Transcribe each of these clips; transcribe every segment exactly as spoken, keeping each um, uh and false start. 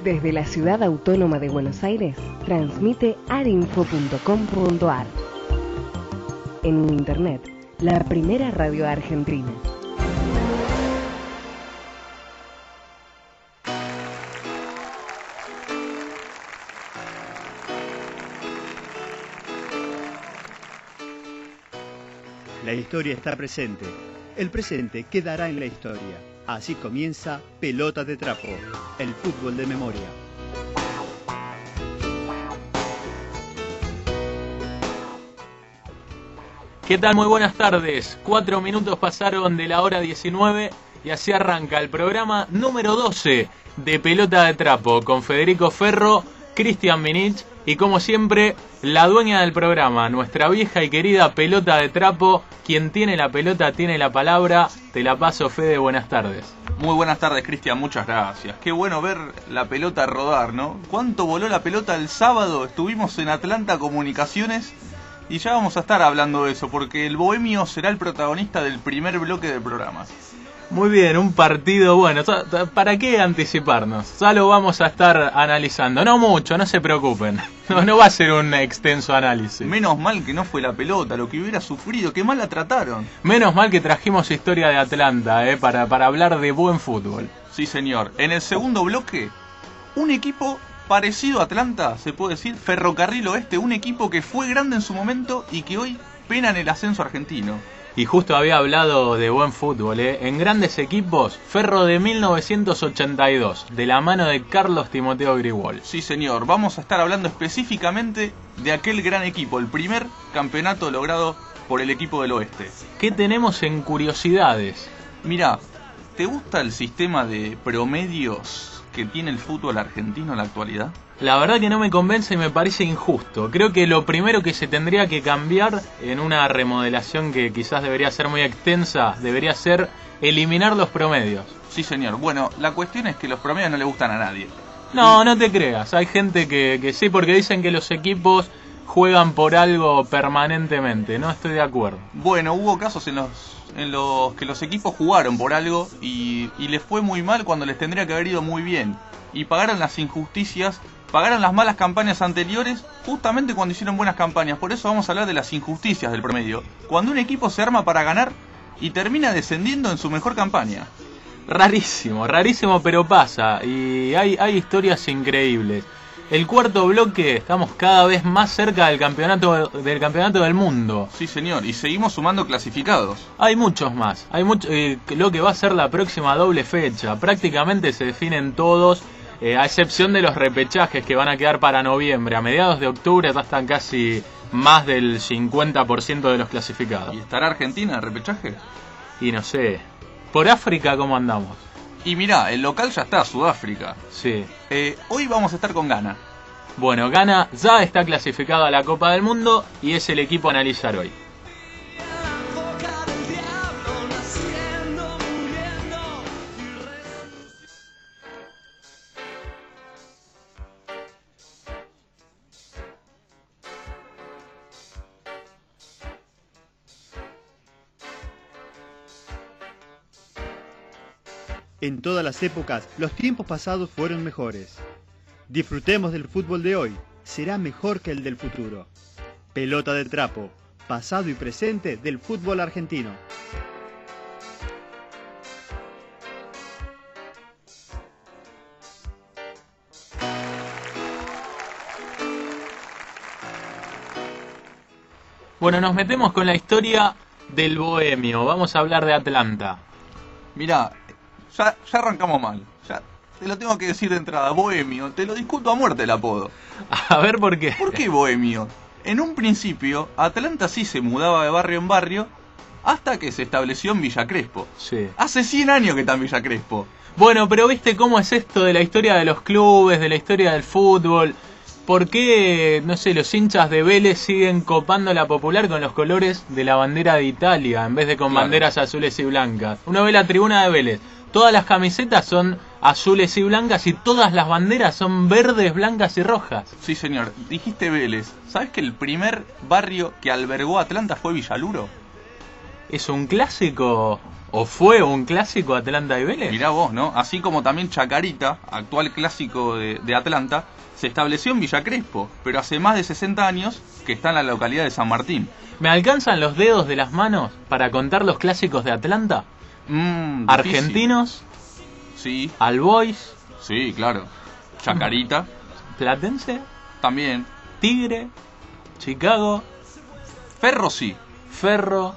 Desde la Ciudad Autónoma de Buenos Aires, transmite arinfo punto com punto ar. En Internet, la primera radio argentina. La historia está presente. El presente quedará en la historia. Así comienza Pelota de Trapo, el fútbol de memoria. ¿Qué tal? Muy buenas tardes. Cuatro minutos pasaron de la hora diecinueve y así arranca el programa número doce de Pelota de Trapo con Federico Ferro, Cristian Minich y como siempre la dueña del programa, nuestra vieja y querida Pelota de Trapo. Quien tiene la pelota tiene la palabra. Te la paso, Fede, buenas tardes. Muy buenas tardes, Cristian, muchas gracias. Qué bueno ver la pelota rodar, ¿no? ¿Cuánto voló la pelota el sábado? Estuvimos en Atlanta Comunicaciones y ya vamos a estar hablando de eso, porque el Bohemio será el protagonista del primer bloque del programa. Muy bien, un partido bueno. ¿Para qué anticiparnos? Ya lo vamos a estar analizando. No mucho, no se preocupen. No, no va a ser un extenso análisis. Menos mal que no fue la pelota, lo que hubiera sufrido. Qué mal la trataron. Menos mal que trajimos historia de Atlanta, eh, para, para hablar de buen fútbol. Sí, señor. En el segundo bloque, un equipo parecido a Atlanta, se puede decir, Ferrocarril Oeste. Un equipo que fue grande en su momento y que hoy pena en el ascenso argentino. Y justo había hablado de buen fútbol, ¿eh? En grandes equipos, Ferro de mil novecientos ochenta y dos, de la mano de Carlos Timoteo Grigol. Sí, señor, vamos a estar hablando específicamente de aquel gran equipo, el primer campeonato logrado por el equipo del Oeste. ¿Qué tenemos en curiosidades? Mirá, ¿te gusta el sistema de promedios que tiene el fútbol argentino en la actualidad? La verdad que no me convence y me parece injusto. Creo que lo primero que se tendría que cambiar en una remodelación que quizás debería ser muy extensa, debería ser eliminar los promedios. Sí, señor. Bueno, la cuestión es que los promedios no le gustan a nadie. No, no te creas. Hay gente que, que sí, porque dicen que los equipos juegan por algo permanentemente. No estoy de acuerdo. Bueno, hubo casos en los, en los que los equipos jugaron por algo y, y les fue muy mal cuando les tendría que haber ido muy bien. Y pagaron las injusticias, pagaron las malas campañas anteriores justamente cuando hicieron buenas campañas. Por eso vamos a hablar de las injusticias del promedio. Cuando un equipo se arma para ganar y termina descendiendo en su mejor campaña. Rarísimo, rarísimo, pero pasa. Y hay, hay historias increíbles. El cuarto bloque, estamos cada vez más cerca del campeonato del campeonato del mundo. Sí, señor, y seguimos sumando clasificados. Hay muchos más. Hay mucho, eh, lo que va a ser la próxima doble fecha. Prácticamente se definen todos. Eh, a excepción de los repechajes que van a quedar para noviembre. A mediados de octubre ya están casi más del cincuenta por ciento de los clasificados. ¿Y estará Argentina en el repechaje? Y no sé. ¿Por África cómo andamos? Y mirá, el local ya está, Sudáfrica. Sí. Eh, hoy vamos a estar con Ghana. Bueno, Ghana ya está clasificado a la Copa del Mundo y es el equipo a analizar hoy. En todas las épocas, los tiempos pasados fueron mejores. Disfrutemos del fútbol de hoy, será mejor que el del futuro. Pelota de Trapo, pasado y presente del fútbol argentino. Bueno, nos metemos con la historia del Bohemio. Vamos a hablar de Atlanta. Mirá, ya, ya arrancamos mal. Ya te lo tengo que decir de entrada. Bohemio, te lo discuto a muerte el apodo. A ver por qué. ¿Por qué Bohemio? En un principio, Atlanta sí se mudaba de barrio en barrio hasta que se estableció en Villa Crespo. Sí. Hace cien años que está en Villa Crespo. Bueno, pero ¿viste cómo es esto de la historia de los clubes, de la historia del fútbol? ¿Por qué, no sé, los hinchas de Vélez siguen copando la popular con los colores de la bandera de Italia en vez de con Claro. banderas azules y blancas? Uno ve la tribuna de Vélez, todas las camisetas son azules y blancas y todas las banderas son verdes, blancas y rojas. Sí, señor. Dijiste Vélez. ¿Sabes que el primer barrio que albergó Atlanta fue Villaluro? ¿Es un clásico? ¿O fue un clásico Atlanta y Vélez? Mirá vos, ¿no? Así como también Chacarita, actual clásico de, de Atlanta, se estableció en Villa Crespo, pero hace más de sesenta años que está en la localidad de San Martín. ¿Me alcanzan los dedos de las manos para contar los clásicos de Atlanta? Mm, Argentinos, sí, All Boys, sí, claro. Chacarita, Platense, también. Tigre, Chicago, Ferro sí, Ferro.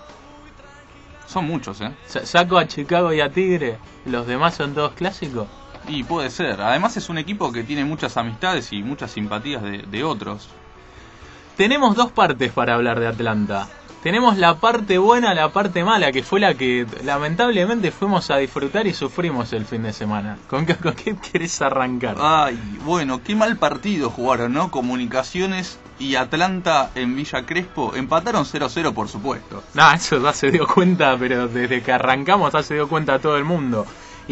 son muchos, ¿eh? Sa- Saco a Chicago y a Tigre, los demás son todos clásicos. Y puede ser. Además es un equipo que tiene muchas amistades y muchas simpatías de, de otros. Tenemos dos partes para hablar de Atlanta. Tenemos la parte buena, la parte mala, que fue la que lamentablemente fuimos a disfrutar y sufrimos el fin de semana. ¿Con qué, con qué querés arrancar? Ay, bueno, qué mal partido jugaron, ¿no? Comunicaciones y Atlanta en Villa Crespo empataron cero a cero, por supuesto. No, eso ya se dio cuenta, pero desde que arrancamos ya se dio cuenta todo el mundo.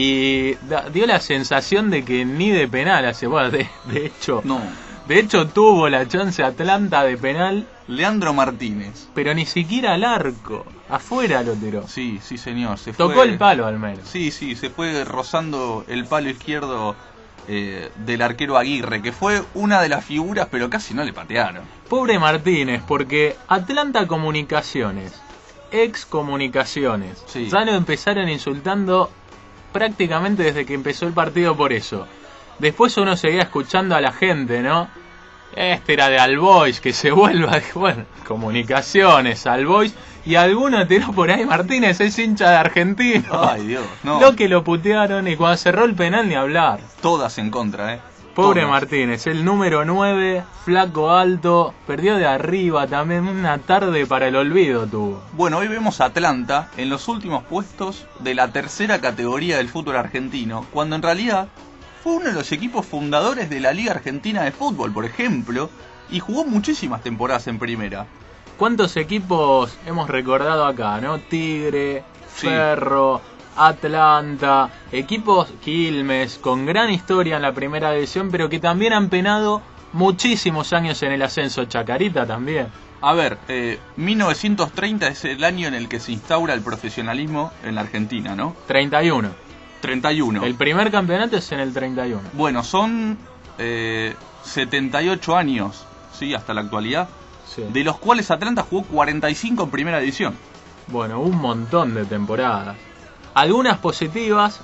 Y da- dio la sensación de que ni de penal hace, bueno, de, de hecho, No, de hecho tuvo la chance Atlanta de penal, Leandro Martínez. pero ni siquiera al arco, afuera lo tiró. Sí, sí señor. Se Tocó fue... el palo al menos. Sí, sí, se fue rozando el palo izquierdo eh, del arquero Aguirre, que fue una de las figuras, pero casi no le patearon. Pobre Martínez, porque Atlanta Comunicaciones, ex Comunicaciones, Sí. ya lo empezaron insultando prácticamente desde que empezó el partido por eso. Después uno seguía escuchando a la gente, ¿no? Este era de All Boys, que se vuelva, bueno, Comunicaciones, All Boys, y alguno tiró por ahí, Martínez es hincha de Argentino. Ay, Dios, no. Lo que lo putearon, y cuando cerró el penal ni hablar. Todas en contra, ¿eh? Pobre Todas. Martínez, el número nueve, flaco alto, perdió de arriba también, una tarde para el olvido tuvo. Bueno, hoy vemos a Atlanta en los últimos puestos de la tercera categoría del fútbol argentino, cuando en realidad fue uno de los equipos fundadores de la Liga Argentina de Fútbol, por ejemplo, y jugó muchísimas temporadas en primera. ¿Cuántos equipos hemos recordado acá, no? Tigre, Sí. Ferro, Atlanta, equipos Quilmes, con gran historia en la primera división, pero que también han penado muchísimos años en el ascenso. Chacarita también. A ver, eh, mil novecientos treinta es el año en el que se instaura el profesionalismo en la Argentina, ¿no? treinta y uno. treinta y uno. El primer campeonato es en el treinta y uno. Bueno, son eh, setenta y ocho años, ¿sí? Hasta la actualidad, Sí. de los cuales Atlanta jugó cuarenta y cinco en primera división. Bueno, un montón de temporadas. Algunas positivas,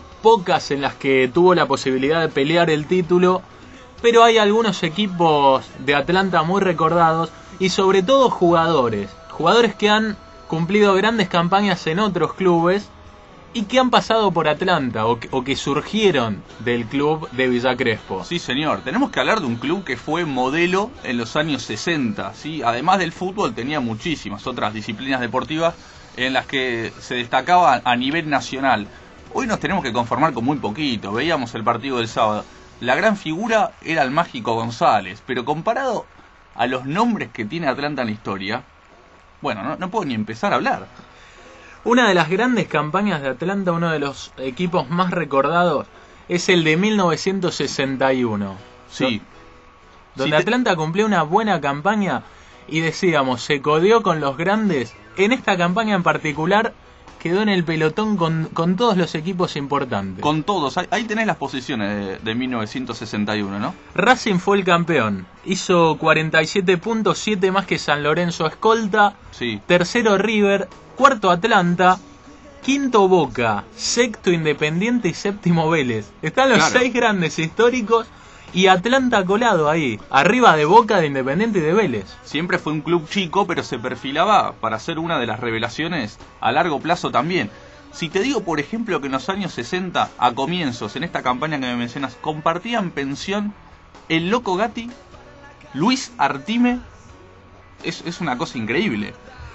pocas en las que tuvo la posibilidad de pelear el título, pero hay algunos equipos de Atlanta muy recordados y sobre todo jugadores, jugadores que han cumplido grandes campañas en otros clubes y que han pasado por Atlanta o que, o que surgieron del club de Villa Crespo. Sí, señor. Tenemos que hablar de un club que fue modelo en los años sesenta, ¿sí? Además del fútbol, tenía muchísimas otras disciplinas deportivas en las que se destacaba a nivel nacional. Hoy nos tenemos que conformar con muy poquito. Veíamos el partido del sábado. La gran figura era el Mágico González, pero comparado a los nombres que tiene Atlanta en la historia, bueno, no, no puedo ni empezar a hablar. Una de las grandes campañas de Atlanta, uno de los equipos más recordados, es el de mil novecientos sesenta y uno. Sí. Donde Sí, te- Atlanta cumplió una buena campaña y decíamos, se codeó con los grandes. En esta campaña en particular quedó en el pelotón con, con todos los equipos importantes. Con todos. Ahí, ahí tenés las posiciones de, de mil novecientos sesenta y uno, ¿no? Racing fue el campeón, hizo cuarenta y siete puntos, siete más que San Lorenzo escolta. Sí. Tercero River, cuarto Atlanta, quinto Boca, sexto Independiente y séptimo Vélez. Están los Claro. seis grandes históricos y Atlanta colado ahí, arriba de Boca, de Independiente y de Vélez. Siempre fue un club chico, pero se perfilaba para ser una de las revelaciones a largo plazo también. Si te digo, por ejemplo, que en los años sesenta, a comienzos, en esta campaña que me mencionas, compartían pensión el Loco Gatti, Luis Artime, es, es una cosa increíble.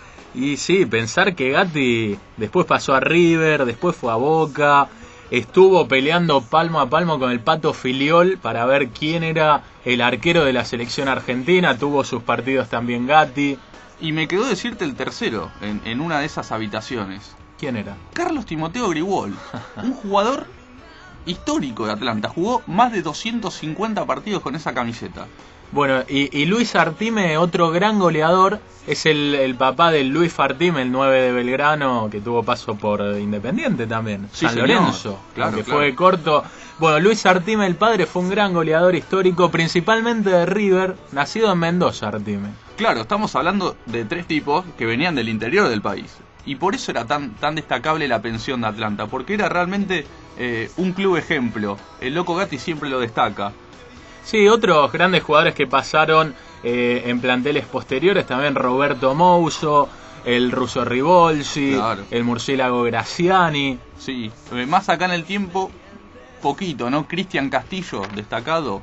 Y sí, pensar que Gatti después pasó a River, después fue a Boca, estuvo peleando palmo a palmo con el Pato Filiol para ver quién era el arquero de la selección argentina, tuvo sus partidos también Gatti. Y me quedó decirte el tercero, en, en una de esas habitaciones. ¿Quién era? Carlos Timoteo Gribol, un jugador histórico de Atlanta. Jugó más de doscientos cincuenta partidos con esa camiseta. Bueno, y, y Luis Artime, otro gran goleador, es el, el papá de Luis Artime, el nueve de Belgrano, que tuvo paso por Independiente también, Sí, San señor. Lorenzo, Claro, que claro. fue corto. Bueno, Luis Artime, el padre, fue un gran goleador histórico, principalmente de River, nacido en Mendoza, Artime. Claro, estamos hablando de tres tipos que venían del interior del país. Y por eso era tan, tan destacable la pensión de Atlanta, porque era realmente eh, un club ejemplo. El Loco Gatti siempre lo destaca. Sí, otros grandes jugadores que pasaron eh, en planteles posteriores, también Roberto Mouso, el Russo Ribolsi, Claro. el Murciélago Graciani. Sí, eh, más acá en el tiempo, poquito, ¿no? Cristian Castillo, destacado.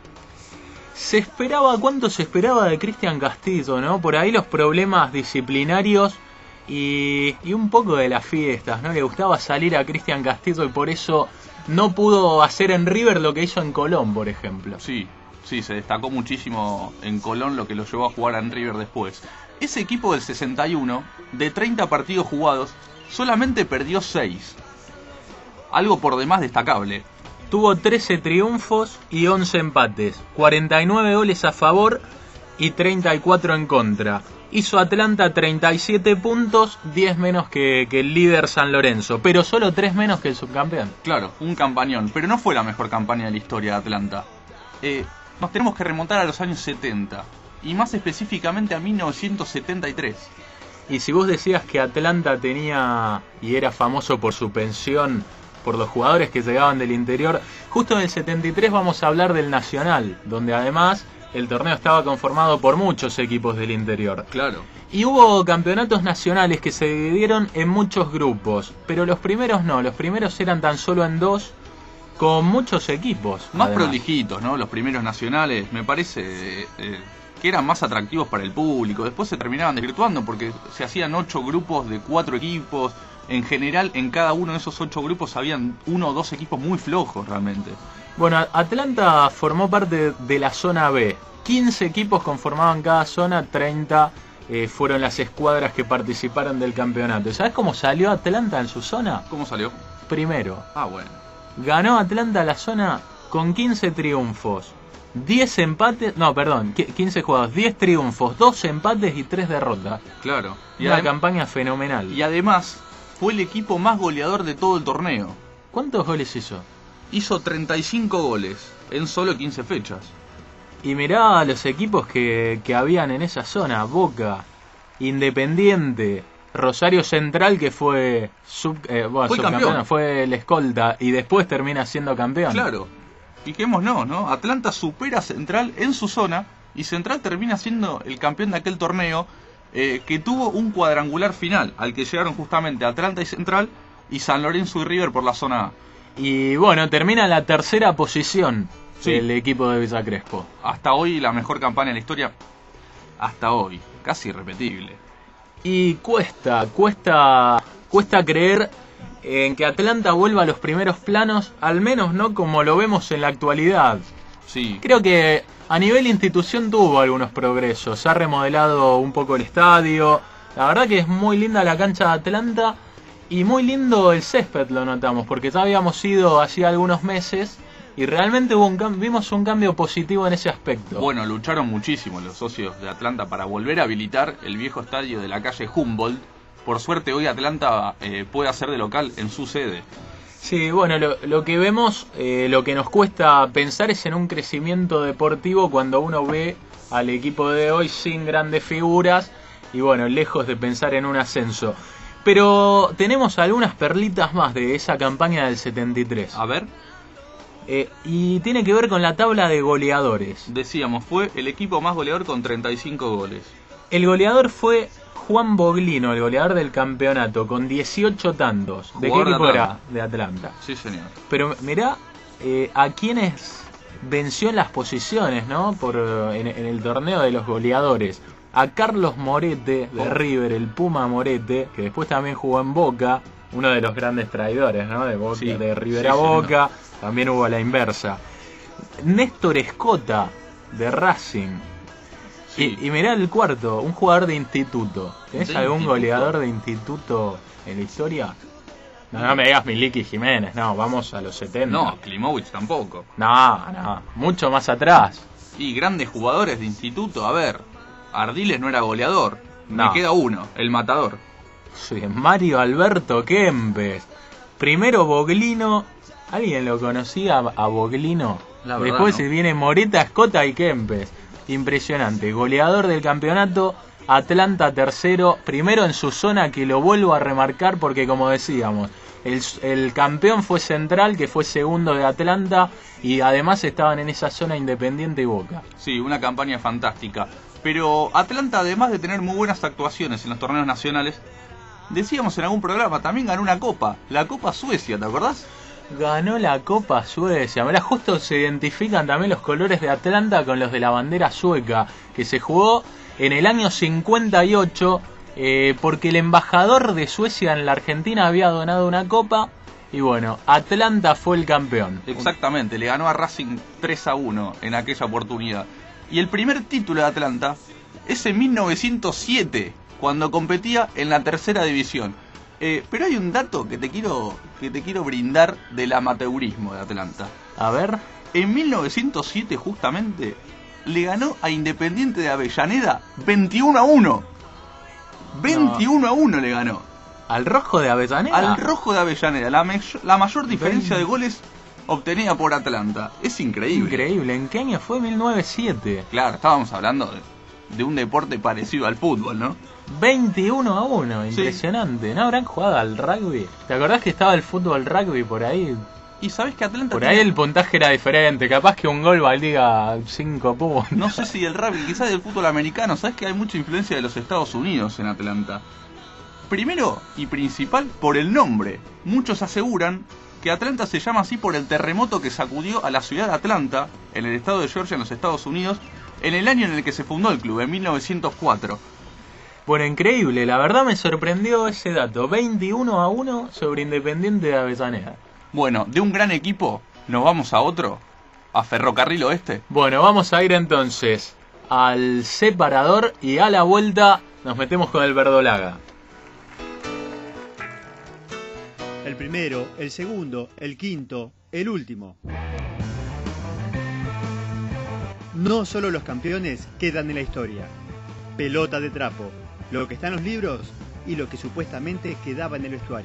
Se esperaba, ¿cuánto se esperaba de Cristian Castillo, no? Por ahí los problemas disciplinarios y, y un poco de las fiestas, ¿no? Le gustaba salir a Cristian Castillo y por eso no pudo hacer en River lo que hizo en Colón, por ejemplo. Sí, sí, se destacó muchísimo en Colón, lo que lo llevó a jugar en River después. Ese equipo del sesenta y uno, de treinta partidos jugados, solamente perdió seis. Algo por demás destacable. Tuvo trece triunfos y once empates, cuarenta y nueve goles a favor y treinta y cuatro en contra. Hizo Atlanta treinta y siete puntos, diez menos que, que el líder San Lorenzo, pero solo tres menos que el subcampeón. Claro, un campañón, pero no fue la mejor campaña de la historia de Atlanta. Eh, nos tenemos que remontar a los años setenta, y más específicamente a mil novecientos setenta y tres. Y si vos decías que Atlanta tenía y era famoso por su pensión, por los jugadores que llegaban del interior, justo en el setenta y tres vamos a hablar del Nacional, donde además el torneo estaba conformado por muchos equipos del interior. Claro. Y hubo campeonatos nacionales que se dividieron en muchos grupos, pero los primeros no, los primeros eran tan solo en dos, con muchos equipos. Más además. prolijitos, ¿no? Los primeros nacionales, me parece eh, que eran más atractivos para el público. Después se terminaban desvirtuando porque se hacían ocho grupos de cuatro equipos. En general, en cada uno de esos ocho grupos habían uno o dos equipos muy flojos realmente. Bueno, Atlanta formó parte de la zona B. quince equipos conformaban cada zona, treinta eh, fueron las escuadras que participaron del campeonato. ¿Sabes cómo salió Atlanta en su zona? ¿Cómo salió? Primero. Ah, bueno. Ganó Atlanta la zona con quince triunfos, diez empates, no, perdón, quince jugados, diez triunfos, dos empates y tres derrotas. Claro. Y, Una adem- campaña fenomenal. y además fue el equipo más goleador de todo el torneo. ¿Cuántos goles hizo? Hizo treinta y cinco goles en solo quince fechas. Y mirá a los equipos que, que habían en esa zona: Boca, Independiente, Rosario Central, que fue sub, eh, bueno, Fue subcampeón, campeón. fue el escolta y después termina siendo campeón. Claro. Fijémonos, ¿no? Atlanta supera a Central en su zona y Central termina siendo el campeón de aquel torneo, eh, que tuvo un cuadrangular final al que llegaron justamente Atlanta y Central y San Lorenzo y River por la zona A. Y bueno, termina en la tercera posición Sí. el equipo de Villa Crespo. Hasta hoy la mejor campaña de la historia, hasta hoy, casi irrepetible. Y cuesta, cuesta, cuesta creer en que Atlanta vuelva a los primeros planos, al menos no como lo vemos en la actualidad. Sí, Creo que a nivel institución tuvo algunos progresos, se ha remodelado un poco el estadio, la verdad que es muy linda la cancha de Atlanta y muy lindo el césped, lo notamos, porque ya habíamos ido hacía algunos meses y realmente hubo un cam- vimos un cambio positivo en ese aspecto. bueno, lucharon muchísimo los socios de Atlanta para volver a habilitar el viejo estadio de la calle Humboldt. Por suerte hoy Atlanta eh, puede hacer de local en su sede. Sí, bueno, lo, lo que vemos, eh, lo que nos cuesta pensar es en un crecimiento deportivo cuando uno ve al equipo de hoy sin grandes figuras y bueno, lejos de pensar en un ascenso. Pero tenemos algunas perlitas más de esa campaña del setenta y tres. A ver, Eh, y tiene que ver con la tabla de goleadores. decíamos, fue el equipo más goleador con treinta y cinco goles. El goleador fue Juan Boglino, el goleador del campeonato, con dieciocho tantos. ¿De qué Jugador de equipo era? Atlanta. De Atlanta. Sí, señor. Pero mirá eh, a quienes venció en las posiciones, ¿no? Por, eh, en, en el torneo de los goleadores. A Carlos Morete, de Oh. River, el Puma Morete, que después también jugó en Boca, uno de los grandes traidores, ¿no? De, Boca, Sí, de River sí, a sí, Boca, también hubo a la inversa. Néstor Escota, de Racing. Sí. Y, y mirá el cuarto, un jugador de instituto. ¿Tenés ¿De algún instituto? goleador de instituto en la historia? No, no me digas Miliki y Jiménez, no, vamos a los setenta. No, Klimovic tampoco. No, no, mucho más atrás. Y grandes jugadores de instituto, a ver, Ardiles no era goleador. No. Me queda uno, el matador. Sí, Mario Alberto Kempes. Primero Boglino. ¿Alguien lo conocía a Boglino? La verdad, Después no. se viene Moreta, Escota y Kempes. Impresionante. Goleador del campeonato. Atlanta tercero. Primero en su zona, que lo vuelvo a remarcar porque, como decíamos, el, el campeón fue Central, que fue segundo de Atlanta. Y además estaban en esa zona Independiente y Boca. Sí, una campaña fantástica. Pero Atlanta, además de tener muy buenas actuaciones en los torneos nacionales, decíamos en algún programa, también ganó una copa, la Copa Suecia, ¿te acordás? Ganó la Copa Suecia. Mirá, justo se identifican también los colores de Atlanta con los de la bandera sueca, que se jugó en el año cincuenta y ocho, eh, porque el embajador de Suecia en la Argentina había donado una copa, y bueno, Atlanta fue el campeón. Exactamente, le ganó a Racing tres a uno en aquella oportunidad. Y el primer título de Atlanta es en mil novecientos siete, cuando competía en la tercera división. Eh, pero hay un dato que te quiero que te quiero brindar del amateurismo de Atlanta. A ver. En mil novecientos siete, justamente, le ganó a Independiente de Avellaneda veintiuno a uno. veintiuno a uno le ganó. ¿Al Rojo de Avellaneda? Al Rojo de Avellaneda. La, me la mayor diferencia de goles obtenida por Atlanta. Es increíble. Increíble. ¿En qué año fue? mil novecientos siete. Claro, estábamos hablando de, de un deporte parecido al fútbol, ¿no? veintiuno a uno, impresionante. Sí. ¿No habrán jugado al rugby? ¿Te acordás que estaba el fútbol rugby por ahí? Y sabés que Atlanta... Por tiene... ahí el puntaje era diferente, capaz que un gol valía cinco puntos. No sé si del rugby, quizás del fútbol americano. Sabés que hay mucha influencia de los Estados Unidos en Atlanta. Primero y principal, por el nombre. Muchos aseguran que Atlanta se llama así por el terremoto que sacudió a la ciudad de Atlanta, en el estado de Georgia, en los Estados Unidos, en el año en el que se fundó el club, en mil novecientos cuatro. Bueno, increíble, la verdad me sorprendió ese dato, veintiuno a uno sobre Independiente de Avellaneda. Bueno, de un gran equipo, nos vamos a otro, a Ferrocarril Oeste. Bueno, vamos a ir entonces al separador y a la vuelta nos metemos con el verdolaga. El primero, el segundo, el quinto, el último. No solo los campeones quedan en la historia. Pelota de trapo, lo que está en los libros y lo que supuestamente quedaba en el vestuario.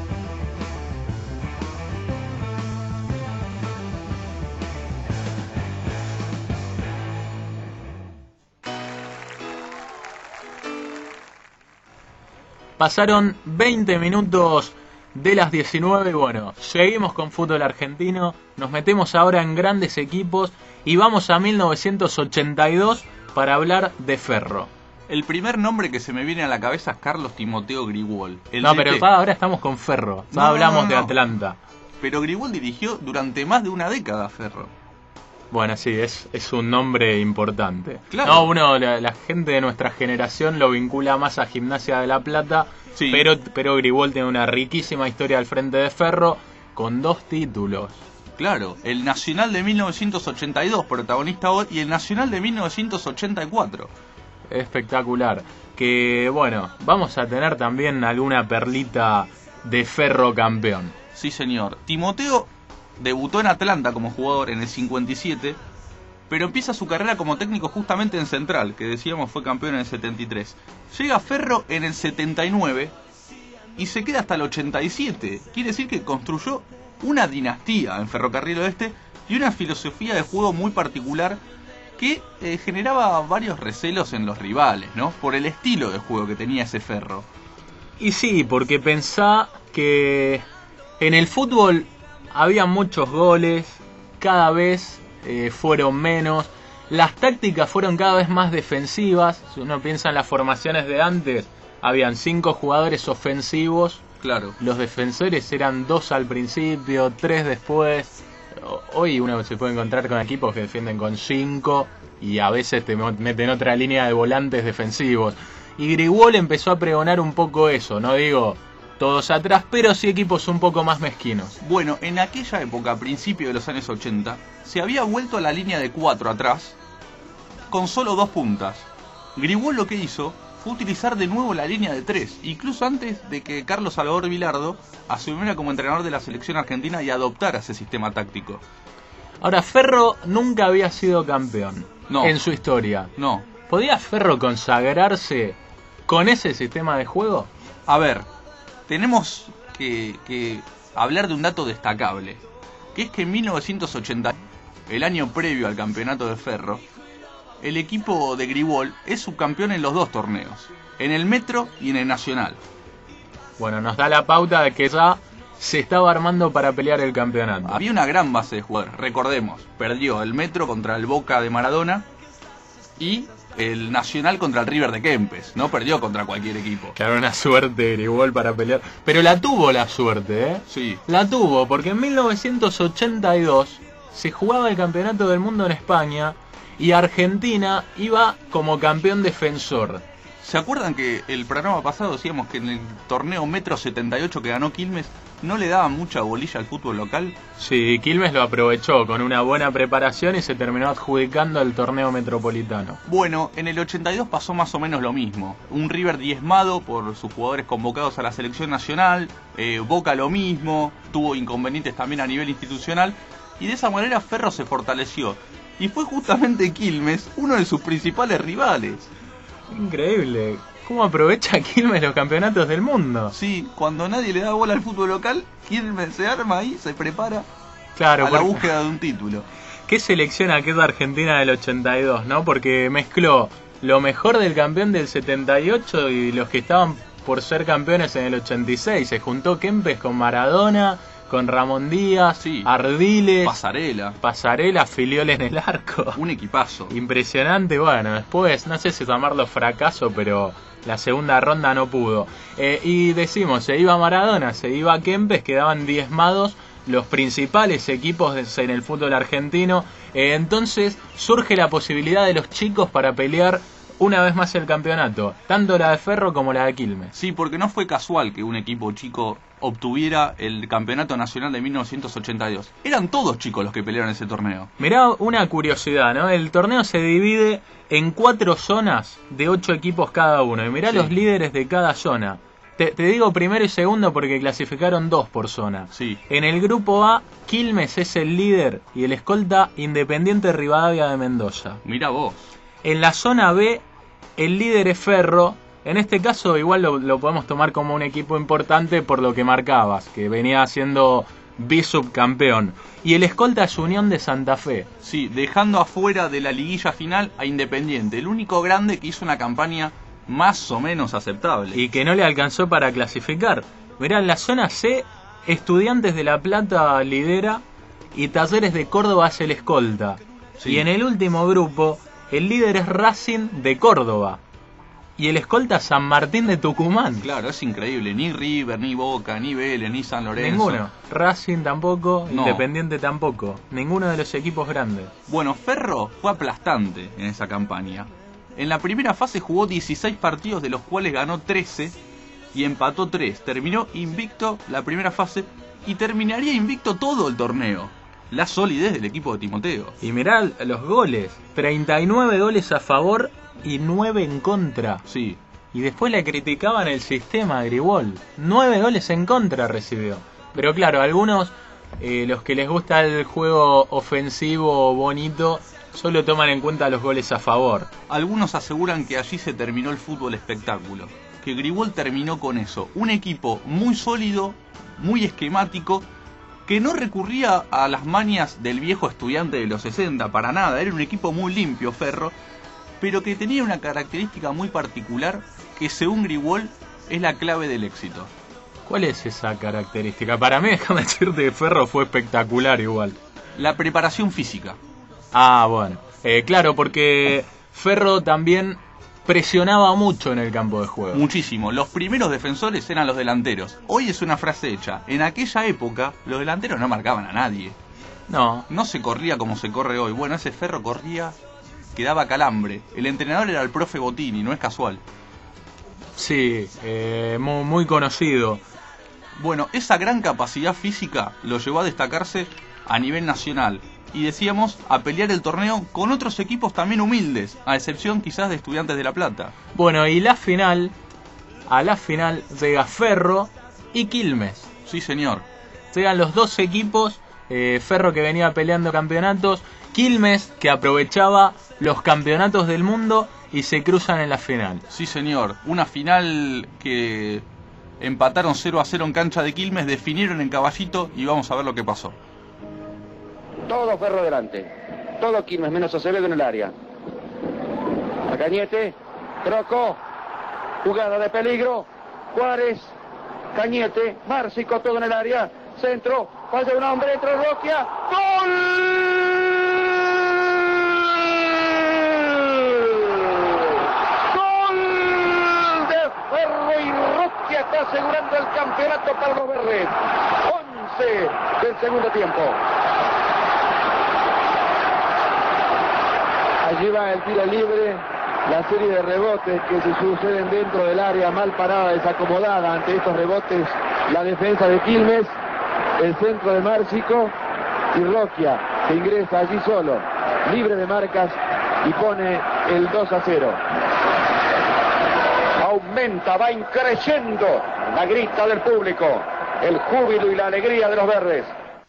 Pasaron veinte minutos de las diecinueve. Bueno, seguimos con fútbol argentino. Nos metemos ahora en grandes equipos y vamos a mil novecientos ochenta y dos para hablar de Ferro. El primer nombre que se me viene a la cabeza es Carlos Timoteo Grigol. El no, D T. pero pa, ahora estamos con Ferro. Ya no, hablamos no, no, de no. Atlanta. Pero Grigol dirigió durante más de una década a Ferro. Bueno, sí, es, es un nombre importante. Claro. No, uno, la, la gente de nuestra generación lo vincula más a Gimnasia de La Plata, Sí. pero, pero Grigol tiene una riquísima historia al frente de Ferro con dos títulos. Claro, el Nacional de mil novecientos ochenta y dos, protagonista hoy, y el Nacional de mil novecientos ochenta y cuatro. Espectacular. Que bueno, vamos a tener también alguna perlita de Ferro campeón. Sí, señor. Timoteo debutó en Atlanta como jugador en el cincuenta y siete, pero empieza su carrera como técnico justamente en Central, que decíamos fue campeón en el setenta y tres. Llega a Ferro en el setenta y nueve y se queda hasta el ochenta y siete. Quiere decir que construyó una dinastía en Ferrocarril Oeste y una filosofía de juego muy particular que eh, generaba varios recelos en los rivales, ¿no? Por el estilo de juego que tenía ese Ferro. Y sí, porque pensá que en el fútbol había muchos goles, cada vez eh, fueron menos, las tácticas fueron cada vez más defensivas. Si uno piensa en las formaciones de antes, habían cinco jugadores ofensivos, Claro. los defensores eran dos al principio, tres después. Hoy uno se puede encontrar con equipos que defienden con cinco y a veces te meten otra línea de volantes defensivos. Y Grigol empezó a pregonar un poco eso, no digo todos atrás, pero sí equipos un poco más mezquinos. Bueno, en aquella época, a principios de los años ochenta, se había vuelto a la línea de cuatro atrás, con solo dos puntas. Grigol lo que hizo fue utilizar de nuevo la línea de tres, incluso antes de que Carlos Salvador Vilardo asumiera como entrenador de la selección argentina y adoptara ese sistema táctico. Ahora, Ferro nunca había sido campeón No. en su historia. No. ¿Podía Ferro consagrarse con ese sistema de juego? A ver, tenemos que, que hablar de un dato destacable, que es que en mil novecientos ochenta, el año previo al campeonato de Ferro, el equipo de Gribol es subcampeón en los dos torneos, en el Metro y en el Nacional. Bueno, nos da la pauta de que ya se estaba armando para pelear el campeonato. Había una gran base de jugadores, recordemos, perdió el Metro contra el Boca de Maradona y el Nacional contra el River de Kempes, no perdió contra cualquier equipo. Claro, una suerte Gribol para pelear. Pero la tuvo la suerte, ¿eh? Sí. La tuvo, porque en mil novecientos ochenta y dos se jugaba el campeonato del mundo en España y Argentina iba como campeón defensor. ¿Se acuerdan que el programa pasado decíamos que en el torneo Metro setenta y ocho que ganó Quilmes no le daban mucha bolilla al fútbol local? Sí, Quilmes lo aprovechó con una buena preparación y se terminó adjudicando el torneo metropolitano. Bueno, en el ochenta y dos pasó más o menos lo mismo. Un River diezmado por sus jugadores convocados a la selección nacional, eh, Boca lo mismo, tuvo inconvenientes también a nivel institucional, y de esa manera Ferro se fortaleció. Y fue justamente Quilmes uno de sus principales rivales. Increíble. ¿Cómo aprovecha Quilmes los campeonatos del mundo? Sí, cuando nadie le da bola al fútbol local, Quilmes se arma ahí, se prepara Claro, a la porque- búsqueda de un título. ¿Qué selección aquella Argentina del ochenta y dos, no? Porque mezcló lo mejor del campeón del setenta y ocho y los que estaban por ser campeones en el ochenta y seis. Se juntó Kempes con Maradona, con Ramón Díaz, Sí. Ardiles, Pasarela, Pasarela, Filiol en el arco. un equipazo. Impresionante. Bueno, después, no sé si llamarlo fracaso, pero la segunda ronda no pudo. Eh, y decimos, se iba Maradona, se iba Kempes, quedaban diezmados los principales equipos de- en el fútbol argentino. Eh, entonces surge la posibilidad de los chicos para pelear una vez más el campeonato, tanto la de Ferro como la de Quilmes. Sí, porque no fue casual que un equipo chico obtuviera el campeonato nacional de mil novecientos ochenta y dos. Eran todos chicos los que pelearon ese torneo. Mirá una curiosidad, ¿no? El torneo se divide en cuatro zonas de ocho equipos cada uno. Y mirá Sí. los líderes de cada zona. Te, te digo primero y segundo porque clasificaron dos por zona. Sí. En el grupo A, Quilmes es el líder y el escolta Independiente Rivadavia de Mendoza. Mira vos. En la zona B, el líder es Ferro. En este caso igual lo, lo podemos tomar como un equipo importante por lo que marcabas, que venía siendo bisubcampeón. Y el escolta es Unión de Santa Fe. Sí, dejando afuera de la liguilla final a Independiente, el único grande que hizo una campaña más o menos aceptable. Y que no le alcanzó para clasificar. Mirá, en la zona C, Estudiantes de La Plata lidera y Talleres de Córdoba es el escolta. Sí. Y en el último grupo, el líder es Racing de Córdoba. Y el escolta San Martín de Tucumán. Claro, es increíble. Ni River, ni Boca, ni Vélez, ni San Lorenzo. Ninguno. Racing tampoco, No. Independiente tampoco. Ninguno de los equipos grandes. Bueno, Ferro fue aplastante en esa campaña. En la primera fase jugó dieciséis partidos, de los cuales ganó trece y empató tres. Terminó invicto la primera fase y terminaría invicto todo el torneo. La solidez del equipo de Timoteo. Y mirá los goles. treinta y nueve goles a favor y nueve en contra. Sí, Y después le criticaban el sistema de Gribol. Nueve goles en contra recibió. Pero claro, algunos, eh, los que les gusta el juego ofensivo bonito, solo toman en cuenta los goles a favor. algunos aseguran que allí se terminó el fútbol espectáculo. Que Gribol terminó con eso. Un equipo muy sólido, muy esquemático, que no recurría a las mañas del viejo Estudiante de los sesenta, para nada. Era un equipo muy limpio, Ferro, pero que tenía una característica muy particular que, según Gribol, es la clave del éxito. ¿Cuál es esa característica? Para mí, déjame decirte que Ferro fue espectacular igual. La preparación física. Ah, bueno. Eh, claro, porque Ferro también presionaba mucho en el campo de juego. Muchísimo. Los primeros defensores eran los delanteros. Hoy es una frase hecha. En aquella época, los delanteros no marcaban a nadie. No, No se corría como se corre hoy. Bueno, ese Ferro corría que daba calambre. El entrenador era el profe Bottini, no es casual. sí, eh, muy, muy conocido. Bueno, esa gran capacidad física lo llevó a destacarse a nivel nacional. y decíamos a pelear el torneo con otros equipos también humildes, a excepción quizás de Estudiantes de La Plata. Bueno, y la final, a la final llega Ferro y Quilmes. Sí, señor. Llegan los dos equipos, eh, Ferro que venía peleando campeonatos, Quilmes que aprovechaba los campeonatos del mundo y se cruzan en la final. Sí, señor. Una final que empataron cero a cero en cancha de Quilmes, definieron en Caballito y vamos a ver lo que pasó. Todo Ferro delante. Todo Quilmes menos Acevedo en el área. A Cañete. Troco. Jugada de peligro. Juárez. Cañete. Márcico todo en el área. Centro. Falla un hombre. Entra Roquia. ¡Gol! Ferro y Roquia está asegurando el campeonato para los verdes. once del segundo tiempo. Allí va el tiro libre, la serie de rebotes que se suceden dentro del área, mal parada, desacomodada ante estos rebotes, la defensa de Quilmes, el centro de Márcico y Roquia, que ingresa allí solo, libre de marcas y pone el dos a cero. Aumenta, va increciendo la grita del público, el júbilo y la alegría de los verdes.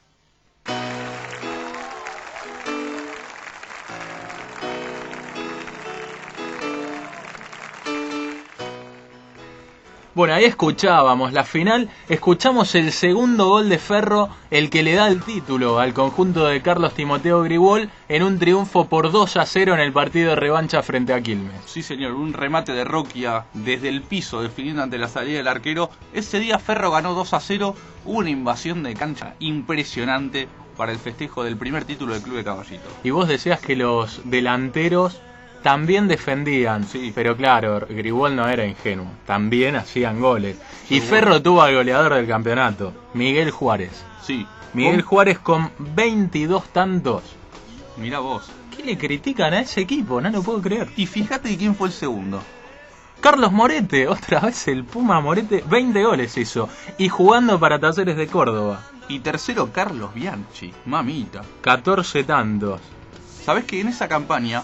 Bueno, ahí escuchábamos la final, escuchamos el segundo gol de Ferro, el que le da el título al conjunto de Carlos Timoteo Gribol en un triunfo por dos a cero en el partido de revancha frente a Quilmes. Sí, señor, un remate de Roquia desde el piso definiendo ante la salida del arquero. Ese día Ferro ganó dos a cero, hubo una invasión de cancha impresionante para el festejo del primer título del Club de Caballito. Y vos decías que los delanteros también defendían, sí. Pero claro, Gribol no era ingenuo, también hacían goles. Y Ferro tuvo al goleador del campeonato, Miguel Juárez. Sí. Miguel ¿Cómo? Juárez con veintidós tantos. Mirá vos. ¿Qué le critican a ese equipo? No lo puedo creer. Y fíjate quién fue el segundo. Carlos Morete, otra vez el Puma Morete, veinte goles hizo. Y jugando para Talleres de Córdoba. Y tercero, Carlos Bianchi, mamita. catorce tantos. ¿Sabés que en esa campaña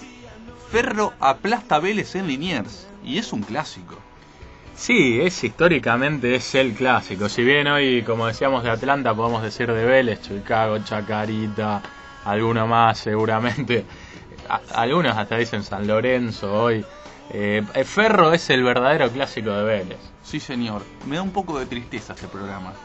Ferro aplasta a Vélez en Liniers? Y es un clásico. Sí, es históricamente es el clásico. Si bien hoy, como decíamos de Atlanta, podemos decir de Vélez, Chicago, Chacarita, alguno más seguramente. A, algunos hasta dicen San Lorenzo hoy. Eh, Ferro es el verdadero clásico de Vélez. Sí, señor. Me da un poco de tristeza este programa.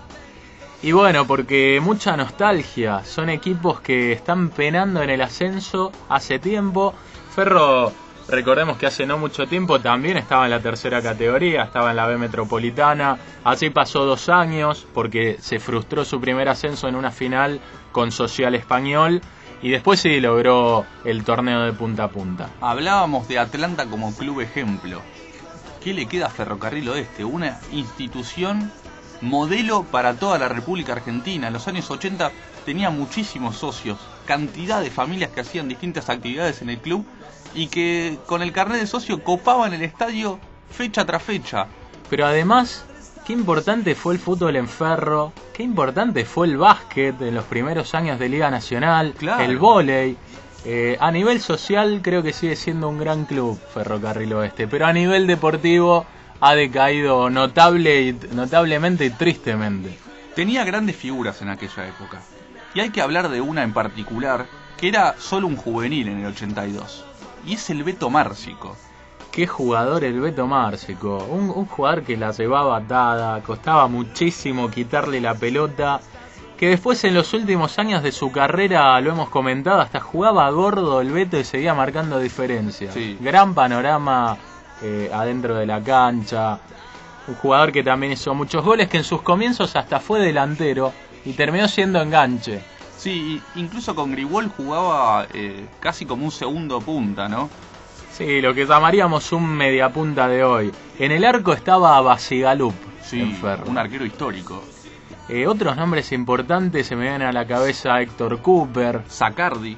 Y bueno, porque mucha nostalgia. Son equipos que están penando en el ascenso hace tiempo. Ferro, recordemos que hace no mucho tiempo también estaba en la tercera categoría, estaba en la B Metropolitana. Así pasó dos años porque se frustró su primer ascenso en una final con Social Español. Y después sí logró el torneo de punta a punta. Hablábamos de Atlanta como club ejemplo. ¿Qué le queda a Ferrocarril Oeste? Una institución modelo para toda la República Argentina. En los años ochenta tenía muchísimos socios, cantidad de familias que hacían distintas actividades en el club y que con el carnet de socio copaban el estadio fecha tras fecha. Pero además, qué importante fue el fútbol en Ferro, qué importante fue el básquet en los primeros años de Liga Nacional, claro. El vóley. Eh, a nivel social creo que sigue siendo un gran club Ferrocarril Oeste, pero a nivel deportivo ha decaído notable y, notablemente y tristemente. Tenía grandes figuras en aquella época. Y hay que hablar de una en particular, que era solo un juvenil en el ochenta y dos. Y es el Beto Márcico. Qué jugador el Beto Márcico. Un, un jugador que la llevaba atada, costaba muchísimo quitarle la pelota. Que después en los últimos años de su carrera, lo hemos comentado, hasta jugaba gordo el Beto y seguía marcando diferencias. Sí. Gran panorama eh, adentro de la cancha. Un jugador que también hizo muchos goles, que en sus comienzos hasta fue delantero y terminó siendo enganche. Sí, incluso con Gribol jugaba eh, casi como un segundo punta, ¿no? Sí, lo que llamaríamos un mediapunta de hoy. En el arco estaba Basigalup, sí, en Ferro. Un arquero histórico. Eh, otros nombres importantes se me vienen a la cabeza: Héctor Cooper, Zacardi,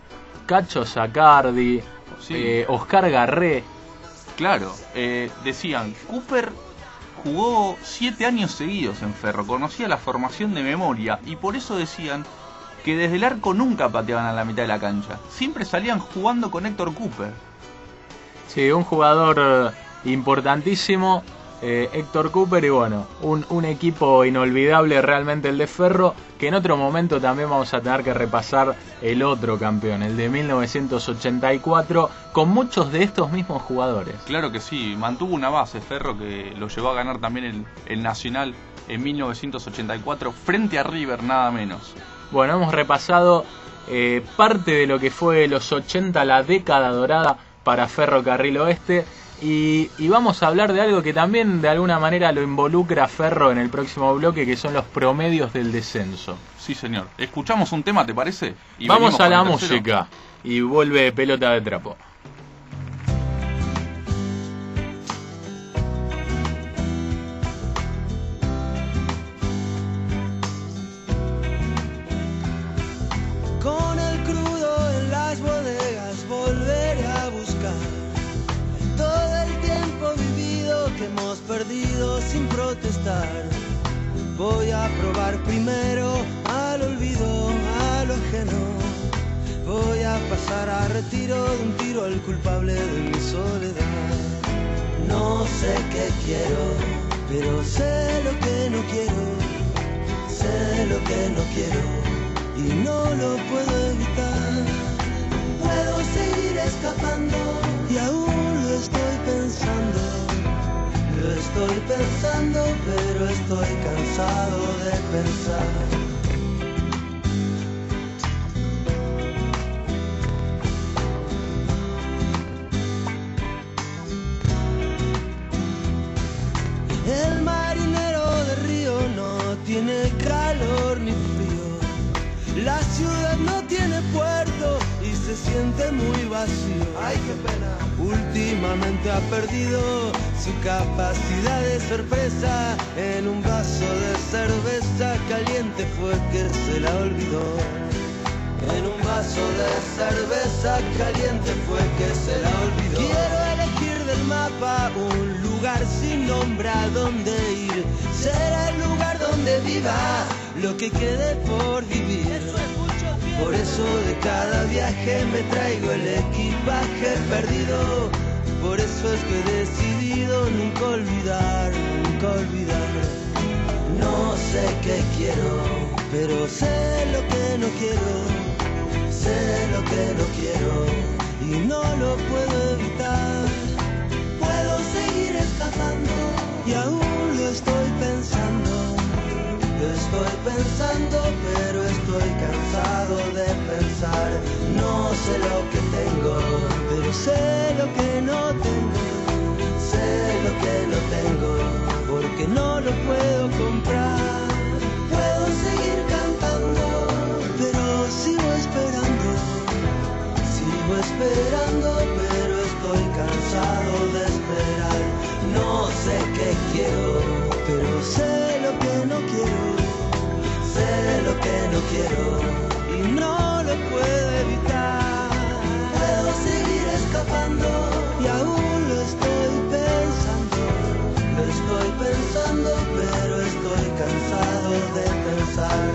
Cacho Zacardi, sí. eh, Oscar Garré. Claro, eh, decían, Cooper jugó siete años seguidos en Ferro, conocía la formación de memoria y por eso decían, que desde el arco nunca pateaban a la mitad de la cancha. Siempre salían jugando con Héctor Cooper. Sí, un jugador importantísimo, eh, Héctor Cooper, y bueno, un, un equipo inolvidable realmente el de Ferro, que en otro momento también vamos a tener que repasar el otro campeón, el de mil novecientos ochenta y cuatro, con muchos de estos mismos jugadores. Claro que sí, mantuvo una base Ferro que lo llevó a ganar también el, el Nacional en mil novecientos ochenta y cuatro frente a River, nada menos. Bueno, hemos repasado eh, parte de lo que fue los ochenta, la década dorada para Ferrocarril Oeste, y, y vamos a hablar de algo que también de alguna manera lo involucra a Ferro en el próximo bloque, que son los promedios del descenso. Sí, señor. Escuchamos un tema, ¿te parece? Y vamos a la música y vuelve Pelota de Trapo. Con el crudo en las bodegas volveré a buscar todo el tiempo vivido que hemos perdido sin protestar. Voy a probar primero al olvido, a lo ajeno. Voy a pasar a retiro de un tiro al culpable de mi soledad. No sé qué quiero, pero sé lo que no quiero. Sé lo que no quiero y no lo puedo evitar. Puedo seguir escapando y aún lo estoy pensando. Lo estoy pensando, pero estoy cansado de pensar. El marinero de río no tiene calor ni frío. La ciudad no tiene puerto y se siente muy vacío. Ay, qué pena. Últimamente ha perdido su capacidad de sorpresa. En un vaso de cerveza caliente fue que se la olvidó. En un vaso de cerveza caliente fue que se la olvidó. Quiero elegir del mapa un lugar sin nombre a donde ir. Será el lugar donde viva lo que quede por vivir. Por eso de cada viaje me traigo el equipaje perdido. Por eso es que he decidido nunca olvidar, nunca olvidar. No sé qué quiero, pero sé lo que no quiero. Sé lo que no quiero y no lo puedo evitar. Puedo seguir escapando y aún lo estoy pensando. Lo estoy pensando, pero estoy cansado de pensar. No sé lo que tengo, pero sé lo que no tengo. Sé lo que no tengo, porque no lo puedo comprar. Puedo seguir cantando, pero sigo esperando. Sigo esperando, pero estoy cansado de esperar. No sé qué quiero, pero sé lo que no quiero. Sé lo que no quiero y no lo puedo evitar. Puedo seguir escapando y aún lo estoy pensando. Lo estoy pensando, pero estoy cansado de pensar.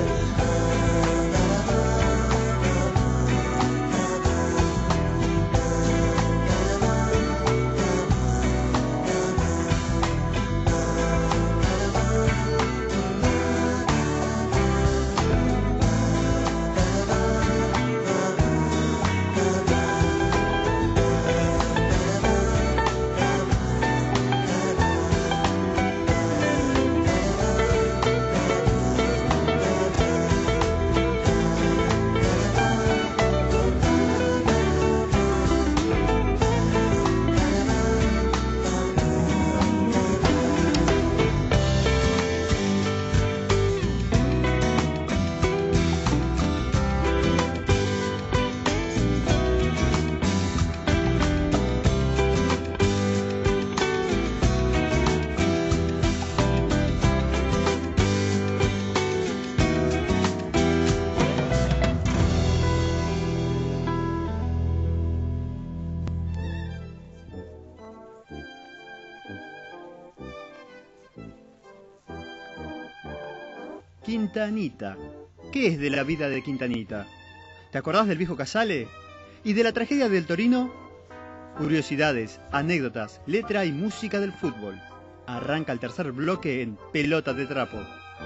Quintanita. ¿qué es de la vida de Quintanita? ¿Te acordás del viejo Casale? ¿Y de la tragedia del Torino? Curiosidades, anécdotas, letra y música del fútbol. Arranca el tercer bloque en Pelota de Trapo.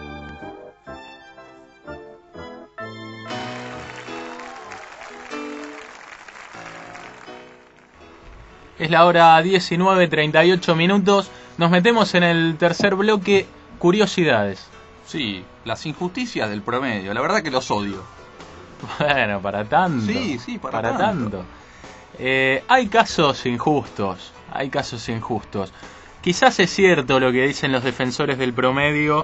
Es la hora diecinueve treinta y ocho minutos. Nos metemos en el tercer bloque, curiosidades. Sí, las injusticias del promedio, la verdad que los odio. Bueno, para tanto. Sí, sí, para, para tanto. tanto. Eh, hay casos injustos, hay casos injustos. Quizás es cierto lo que dicen los defensores del promedio,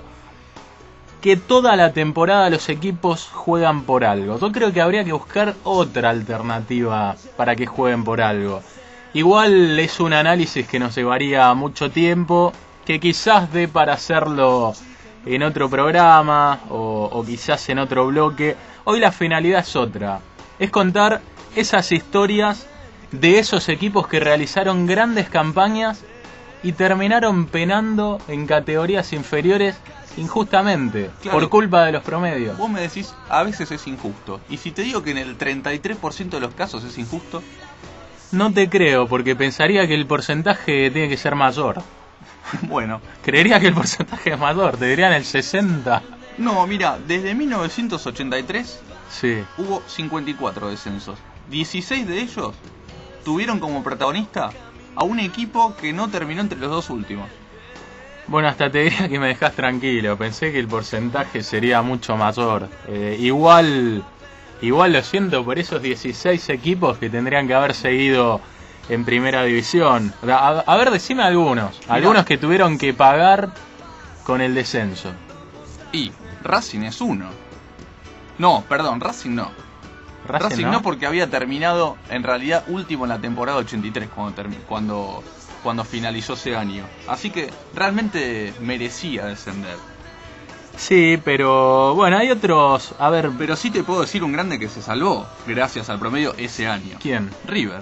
que toda la temporada los equipos juegan por algo. Yo creo que habría que buscar otra alternativa para que jueguen por algo. Igual es un análisis que nos llevaría mucho tiempo, que quizás dé para hacerlo en otro programa o, o quizás en otro bloque. Hoy la finalidad es otra, es contar esas historias de esos equipos que realizaron grandes campañas y terminaron penando en categorías inferiores injustamente, claro, por culpa de los promedios. Vos me decís, a veces es injusto. Y si te digo que en el treinta y tres por ciento de los casos es injusto... No te creo, porque pensaría que el porcentaje tiene que ser mayor. Bueno. Creería que el porcentaje es mayor, te dirían el sesenta. No, mira, desde mil novecientos ochenta y tres sí. hubo cincuenta y cuatro descensos. dieciséis de ellos tuvieron como protagonista a un equipo que no terminó entre los dos últimos. Bueno, hasta te diría que me dejás tranquilo. Pensé que el porcentaje sería mucho mayor. Eh, igual... Igual lo siento por esos dieciséis equipos que tendrían que haber seguido en primera división. A, a ver, decime algunos. Mirá. Algunos que tuvieron que pagar con el descenso. Y Racing es uno. No, perdón, Racing no. Racing, Racing no? no porque había terminado en realidad último en la temporada ochenta y tres cuando, cuando, cuando finalizó ese año. Así que realmente merecía descender. Sí, pero bueno, hay otros, a ver... Pero sí te puedo decir un grande que se salvó gracias al promedio ese año. ¿Quién? River.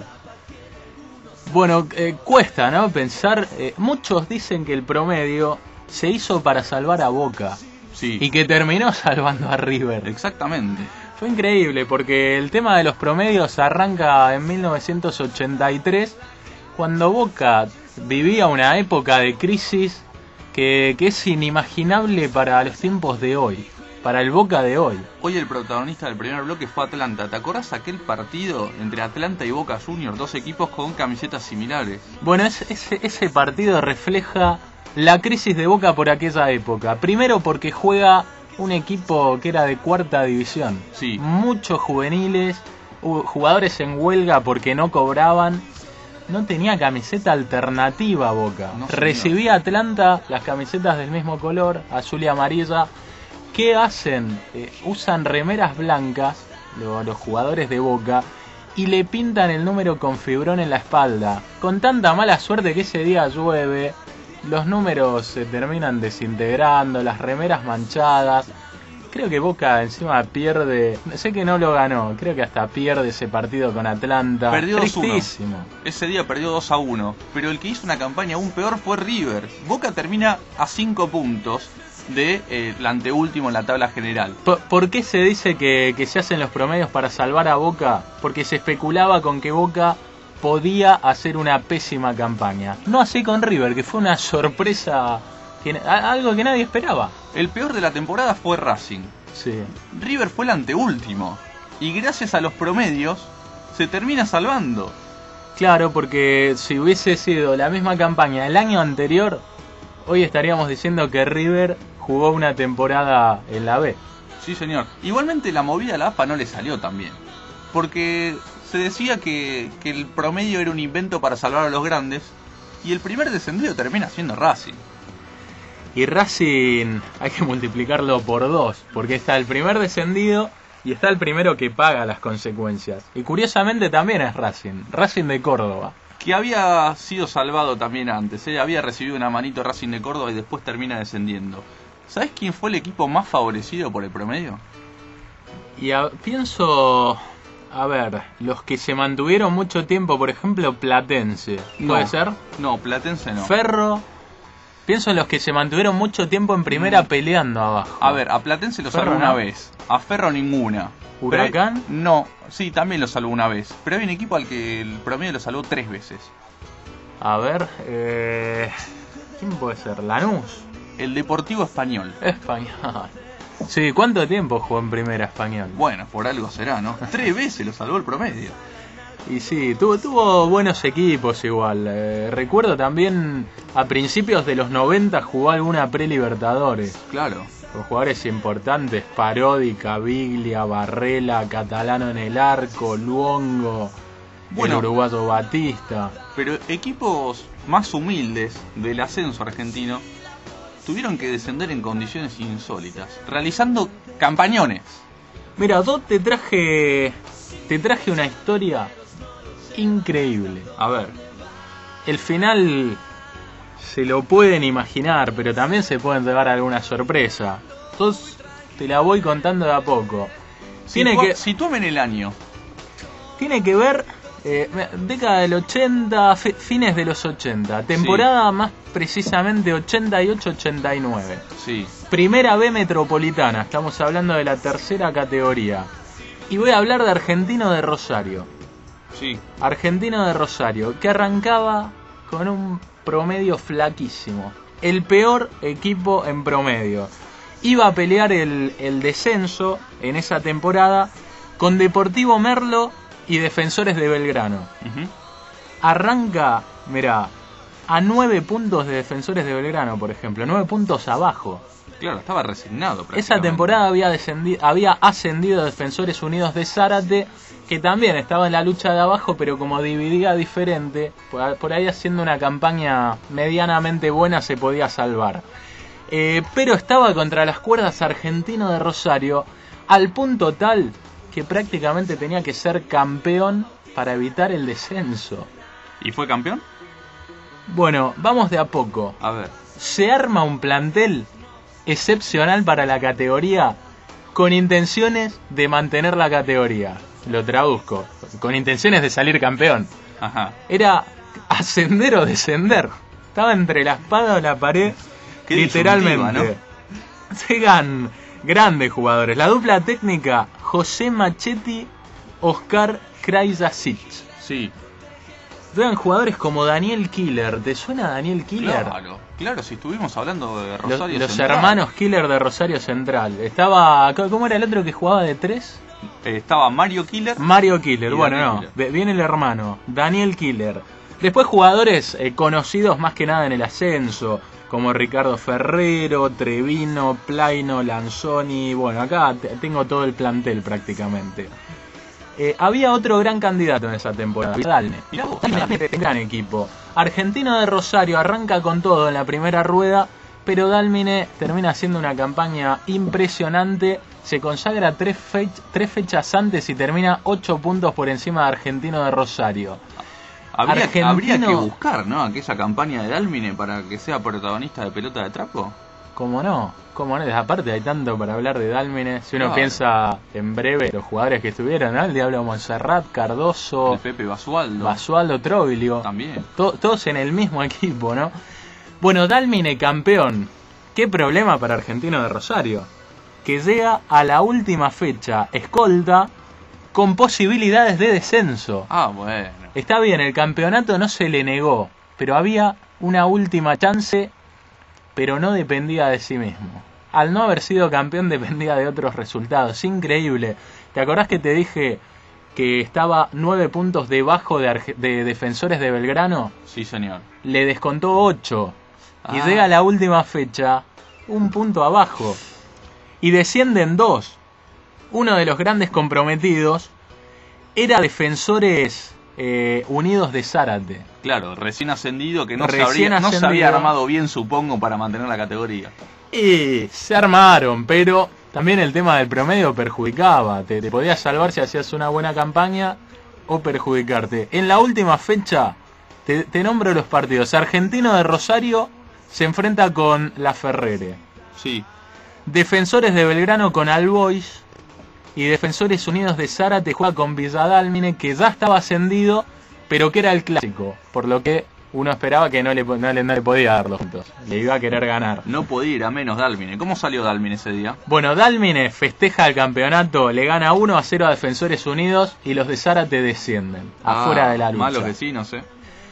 Bueno, eh, cuesta, ¿no? Pensar, eh, muchos dicen que el promedio se hizo para salvar a Boca. Sí. Y que terminó salvando a River. Exactamente. Fue increíble porque el tema de los promedios arranca en mil novecientos ochenta y tres, cuando Boca vivía una época de crisis Que, que es inimaginable para los tiempos de hoy, para el Boca de hoy. Hoy el protagonista del primer bloque fue Atlanta. ¿Te acordás aquel partido entre Atlanta y Boca Juniors? Dos equipos con camisetas similares. Bueno, ese, ese, ese partido refleja la crisis de Boca por aquella época. Primero porque juega un equipo que era de cuarta división. Sí. Muchos juveniles, jugadores en huelga porque no cobraban. No tenía camiseta alternativa Boca. No, recibía Atlanta las camisetas del mismo color, azul y amarilla. ¿Qué hacen? Eh, usan remeras blancas, lo, los jugadores de Boca, y le pintan el número con fibrón en la espalda. Con tanta mala suerte que ese día llueve, los números se terminan desintegrando, las remeras manchadas. Creo que Boca encima pierde, sé que no lo ganó, creo que hasta pierde ese partido con Atlanta. Perdió dos a uno. Ese día perdió dos a uno, pero el que hizo una campaña aún peor fue River. Boca termina a cinco puntos de eh, el anteúltimo en la tabla general. ¿Por, ¿por qué se dice que, que se hacen los promedios para salvar a Boca? Porque se especulaba con que Boca podía hacer una pésima campaña. No así con River, que fue una sorpresa... algo que nadie esperaba. El peor de la temporada fue Racing. Sí. River fue el anteúltimo. Y gracias a los promedios se termina salvando. Claro, porque si hubiese sido la misma campaña el año anterior, hoy estaríamos diciendo que River jugó una temporada en la B. Sí, señor. Igualmente la movida a la A F A no le salió tan bien. Porque se decía que, que el promedio era un invento para salvar a los grandes. Y el primer descendido termina siendo Racing. Y Racing hay que multiplicarlo por dos, porque está el primer descendido y está el primero que paga las consecuencias. Y curiosamente también es Racing, Racing de Córdoba. Que había sido salvado también antes, ¿eh? Había recibido una manito Racing de Córdoba y después termina descendiendo. ¿Sabés quién fue el equipo más favorecido por el promedio? Y a, pienso... A ver, los que se mantuvieron mucho tiempo, por ejemplo, Platense. ¿Puede no, ser? No, Platense no. Ferro... Pienso en los que se mantuvieron mucho tiempo en primera Mm. peleando abajo. A ver, a Platense lo salvó Ferro, una ¿no? vez, a Ferro ninguna. ¿Huracán? Pero hay- no, sí, también lo salvó una vez. Pero hay un equipo al que el promedio lo salvó tres veces. A ver, eh... ¿quién puede ser? ¿Lanús? El Deportivo Español. Español. Sí, ¿cuánto tiempo jugó en primera Español? Bueno, por algo será, ¿no? Tres veces lo salvó el promedio. Y sí, tuvo, tuvo buenos equipos igual. Eh, recuerdo también a principios de los noventa jugó alguna pre-Libertadores. Claro. Con jugadores importantes, Parodi, Caviglia, Barrela, Catalano en el arco, Luongo, Bueno. el uruguayo Batista. Pero equipos más humildes del ascenso argentino tuvieron que descender en condiciones insólitas, realizando campañones. Mira, yo te traje, te traje una historia increíble. A ver, El final se lo pueden imaginar, pero también se pueden llevar alguna sorpresa. Entonces te la voy contando de a poco. Tiene situa- que, sitúame en el año. tiene que ver eh, década del ochenta, fi- fines de los ochenta, temporada más precisamente ochenta y ocho ochenta y nueve. Sí, Primera B Metropolitana, estamos hablando de la tercera categoría. Y voy a hablar de Argentino de Rosario. sí. Argentino de Rosario, que arrancaba con un promedio flaquísimo. El peor equipo en promedio. Iba a pelear el, el descenso en esa temporada con Deportivo Merlo y Defensores de Belgrano. Ujú. Arranca, mirá, a nueve puntos de Defensores de Belgrano, por ejemplo. Nueve puntos abajo. Claro, estaba resignado. Esa prácticamente. temporada había, descendi- había ascendido Defensores Unidos de Zárate, que también estaba en la lucha de abajo, pero como dividía diferente, por por ahí haciendo una campaña medianamente buena se podía salvar. Eh, pero estaba contra las cuerdas Argentino de Rosario, al punto tal que prácticamente tenía que ser campeón para evitar el descenso. ¿Y fue campeón? Bueno, vamos de a poco. A ver. Se arma un plantel excepcional para la categoría con intenciones de mantener la categoría. Lo traduzco, con intenciones de salir campeón. Ajá. Era ascender o descender. Estaba entre la espada o la pared, Qué literalmente. disyuntiva, Llegan grandes jugadores. La dupla técnica, José Machetti, Oscar Krajasic. Sí. Llegan jugadores como Daniel Killer. ¿Te suena Daniel Killer? Claro, claro, si estuvimos hablando de Los, Rosario los Central. hermanos Killer de Rosario Central. Estaba. ¿Cómo era el otro que jugaba de tres? Eh, estaba Mario Killer. Mario Killer. Y Bueno, Daniel no. Killer. ve- Viene el hermano, Daniel Killer. Después jugadores eh, conocidos más que nada en el ascenso, como Ricardo Ferrero, Trevino, Plaino, Lanzoni. Bueno, acá te- tengo todo el plantel prácticamente. Eh, había otro gran candidato en esa temporada, Dalme. Mirá vos. Dalme, gran equipo. Argentino de Rosario arranca con todo en la primera rueda, pero Dálmine termina haciendo una campaña impresionante. Se consagra tres, fech- tres fechas antes y termina ocho puntos por encima de Argentino de Rosario. Habría, Argentino- habría que buscar, ¿no? Aquella campaña de Dálmine para que sea protagonista de Pelota de Trapo. ¿Cómo no? ¿Cómo no? Aparte hay tanto para hablar de Dálmine. Si uno Claro. piensa en breve los jugadores que estuvieron, ¿no? El Diablo Montserrat, Cardoso, El Pepe Basualdo. Basualdo, Troglio. También. To- todos en el mismo equipo, ¿no? Bueno, Dálmine campeón. Qué problema para Argentino de Rosario. Que llega a la última fecha, escolta, con posibilidades de descenso. Ah, bueno. Está bien, el campeonato no se le negó, pero había una última chance, pero no dependía de sí mismo. Al no haber sido campeón dependía de otros resultados. Increíble. ¿Te acordás que te dije que estaba nueve puntos debajo de, Arge- de Defensores de Belgrano? Sí, señor. Le descontó ocho. Y Ah. llega a la última fecha, un punto abajo. Y descienden dos. Uno de los grandes comprometidos era Defensores eh, Unidos de Zárate. Claro, recién ascendido que no, se, Recién habría- no se ascendido. había armado bien, supongo, para mantener la categoría. Y se armaron, pero también el tema del promedio perjudicaba. Te, te podías salvar si hacías una buena campaña o perjudicarte. En la última fecha, te, te nombro los partidos. Argentino de Rosario se enfrenta con La Ferrere. Sí. Defensores de Belgrano con Albois. Y Defensores Unidos de Zárate juega con Villadálmine, que ya estaba ascendido, pero que era el clásico. Por lo que uno esperaba que no le, no le, no le podía dar los puntos, le iba a querer ganar. No podía ir a menos Dálmine. ¿Cómo salió Dálmine ese día? Bueno, Dálmine festeja el campeonato, le gana uno a cero a Defensores Unidos y los de Zárate descienden, Ah, afuera de la lucha. Malos vecinos, eh.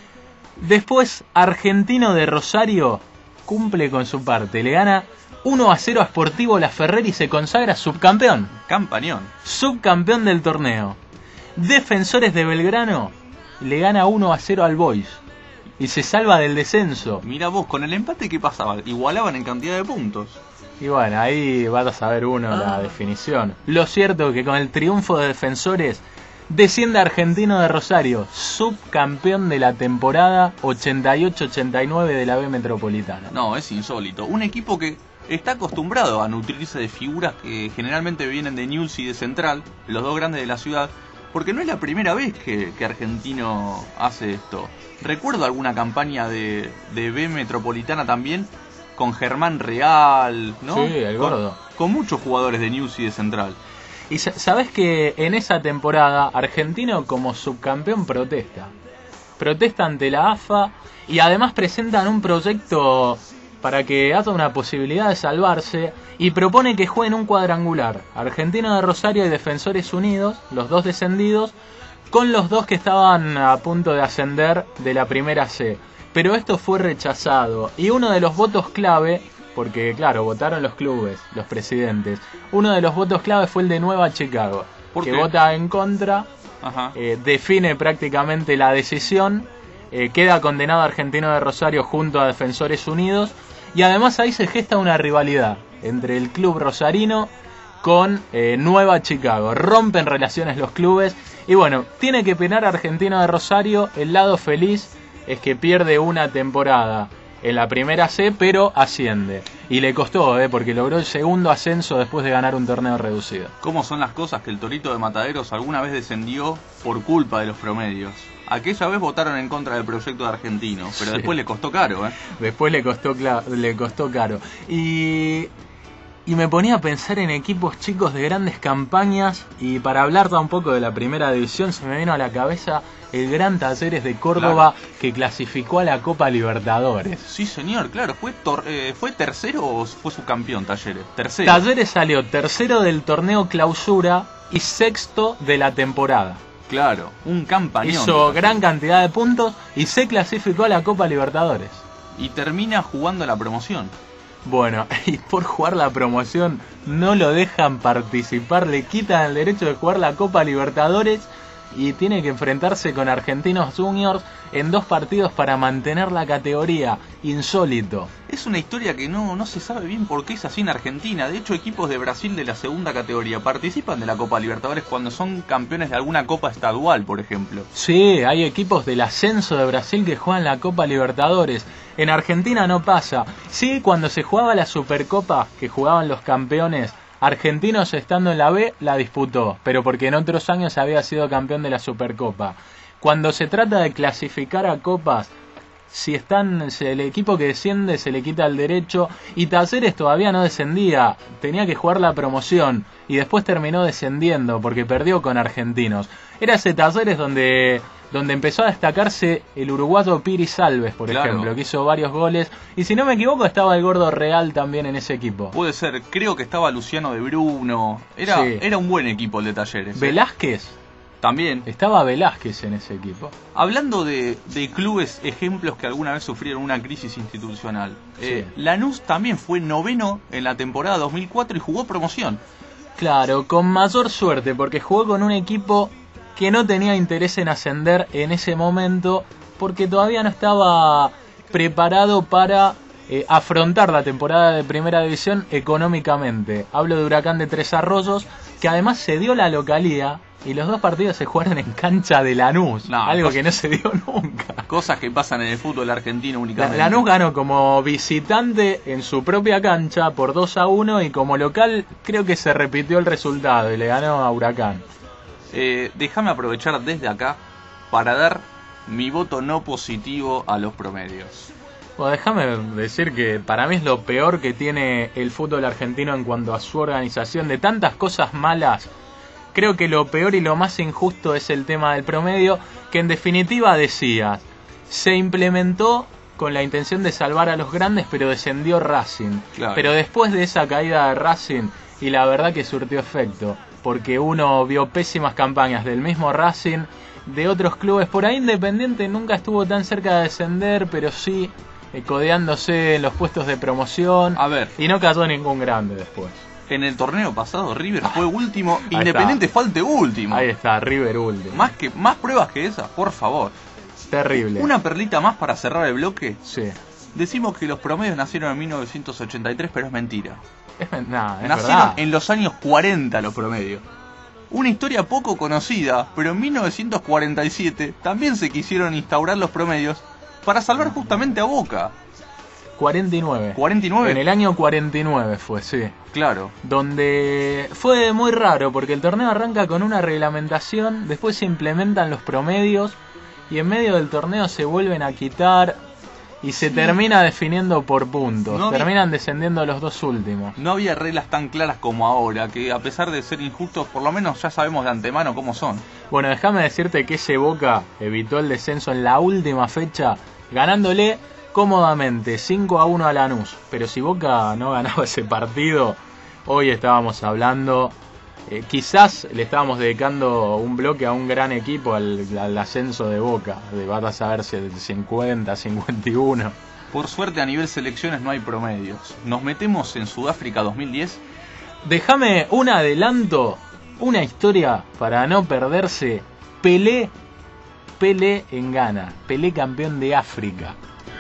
Después, Argentino de Rosario cumple con su parte, le gana uno a cero a Sportivo La Ferrer y se consagra subcampeón. Campañón. Subcampeón del torneo. Defensores de Belgrano le gana uno a cero al Boys y se salva del descenso. Mira vos, con el empate, ¿qué pasaba? Igualaban en cantidad de puntos. Y bueno, ahí vas a saber uno Ah. la definición. Lo cierto es que con el triunfo de Defensores desciende Argentino de Rosario, subcampeón de la temporada ochenta y ocho ochenta y nueve de la B Metropolitana. No, es insólito. Un equipo que está acostumbrado a nutrirse de figuras que generalmente vienen de Newell's y de Central, los dos grandes de la ciudad, porque no es la primera vez que, que Argentino hace esto. Recuerdo alguna campaña de, de B Metropolitana también, con Germán Real, ¿no? Sí, el gordo. Con, con muchos jugadores de Newell's y de Central. Y sa- sabes que en esa temporada Argentino como subcampeón protesta. Protesta ante la A F A y además presentan un proyecto para que haya una posibilidad de salvarse y propone que jueguen un cuadrangular. Argentino de Rosario y Defensores Unidos, los dos descendidos, con los dos que estaban a punto de ascender de la primera C. Pero esto fue rechazado y uno de los votos clave, porque claro, votaron los clubes, los presidentes, uno de los votos clave fue el de Nueva Chicago, ¿Por que qué? vota en contra, Ajá. eh, define prácticamente la decisión, eh, queda condenado Argentino de Rosario junto a Defensores Unidos y además ahí se gesta una rivalidad entre el club rosarino con eh, Nueva Chicago. Rompen relaciones los clubes y bueno, tiene que penar Argentino de Rosario. El lado feliz es que pierde una temporada en la primera C, pero asciende. Y le costó, eh, porque logró el segundo ascenso después de ganar un torneo reducido. ¿Cómo son las cosas que el Torito de Mataderos alguna vez descendió por culpa de los promedios? Aquella vez votaron en contra del proyecto de Argentino, pero Sí. después le costó caro, ¿eh? Después le costó, cla- le costó caro. Y, y me ponía a pensar en equipos chicos de grandes campañas. Y para hablar un poco de la primera división, se me vino a la cabeza el Gran Talleres de Córdoba, que clasificó a la Copa Libertadores. Sí, señor, claro. ¿Fue, tor- eh, ¿Fue tercero o fue subcampeón, Talleres? Tercero. Talleres salió tercero del torneo Clausura y sexto de la temporada. Claro, un campañón. Hizo gran cantidad de puntos y se clasificó a la Copa Libertadores. Y termina jugando la promoción. Bueno, y por jugar la promoción no lo dejan participar, le quitan el derecho de jugar la Copa Libertadores y tiene que enfrentarse con Argentinos Juniors en dos partidos para mantener la categoría. Insólito. Es una historia que no, no se sabe bien por qué es así en Argentina. De hecho, equipos de Brasil de la segunda categoría participan de la Copa Libertadores cuando son campeones de alguna Copa estadual, por ejemplo. Sí, hay equipos del ascenso de Brasil que juegan la Copa Libertadores. En Argentina no pasa. Sí, cuando se jugaba la Supercopa, que jugaban los campeones argentinos estando en la B, la disputó, pero porque en otros años había sido campeón de la Supercopa. Cuando se trata de clasificar a copas, si están, si el equipo que desciende se le quita el derecho, y Talleres todavía no descendía, tenía que jugar la promoción y después terminó descendiendo porque perdió con Argentinos. Era ese Talleres donde donde empezó a destacarse el uruguayo Piri Salves, por Claro. ejemplo, que hizo varios goles, y si no me equivoco estaba el Gordo Real también en ese equipo. Puede ser, creo que estaba Luciano de Bruno. Era, Sí. era un buen equipo el de Talleres. ¿eh? Velázquez, También. estaba Velázquez en ese equipo. Hablando de, de clubes, ejemplos que alguna vez sufrieron una crisis institucional. Eh, Sí. Lanús también fue noveno en la temporada dos mil cuatro y jugó promoción. Claro, con mayor suerte, porque jugó con un equipo que no tenía interés en ascender en ese momento, porque todavía no estaba preparado para eh, afrontar la temporada de Primera División económicamente. Hablo de Huracán de Tres Arroyos, que además se dio la localía y los dos partidos se jugaron en cancha de Lanús, No, algo cosa- que no se dio nunca. Cosas que pasan en el fútbol argentino La- únicamente. Lanús ganó como visitante en su propia cancha por dos a uno y como local creo que se repitió el resultado y le ganó a Huracán. Eh, déjame aprovechar desde acá para dar mi voto no positivo a los promedios. Bueno, déjame decir que para mí es lo peor que tiene el fútbol argentino en cuanto a su organización. De tantas cosas malas, creo que lo peor y lo más injusto es el tema del promedio, que en definitiva decías, se implementó con la intención de salvar a los grandes, pero descendió Racing. Claro. Pero después de esa caída de Racing, y la verdad que surtió efecto, porque uno vio pésimas campañas del mismo Racing, de otros clubes. Por ahí Independiente nunca estuvo tan cerca de descender, pero sí eh, codeándose en los puestos de promoción. A ver. Y no cayó ningún grande después. En el torneo pasado River fue último, Ahí Independiente está. falte último. Ahí está, River último. Más que más pruebas que esas, por favor. Terrible. Una perlita más para cerrar el bloque. Sí. Decimos que los promedios nacieron en mil novecientos ochenta y tres, pero es mentira. Es, nah, es Nacieron verdad. en los años cuarenta los promedios. Una historia poco conocida, pero en mil novecientos cuarenta y siete también se quisieron instaurar los promedios para salvar justamente a Boca. cuarenta y nueve. ¿cuarenta y nueve? En el año cuarenta y nueve fue, sí. Claro. Donde fue muy raro porque el torneo arranca con una reglamentación, después se implementan los promedios y en medio del torneo se vuelven a quitar y se Sí. termina definiendo por puntos. No había- Terminan descendiendo los dos últimos. No había reglas tan claras como ahora, que a pesar de ser injustos, por lo menos ya sabemos de antemano cómo son. Bueno, déjame decirte que ese Boca evitó el descenso en la última fecha, ganándole cómodamente cinco a uno a Lanús. Pero si Boca no ganaba ese partido, hoy estábamos hablando, eh, quizás le estábamos dedicando un bloque a un gran equipo, al, al ascenso de Boca, de vas a saber si el cincuenta, cincuenta y uno. Por suerte a nivel selecciones no hay promedios. Nos metemos en Sudáfrica dos mil diez. Déjame un adelanto, una historia para no perderse. Pelé, Pelé en Ghana, Pelé campeón de África.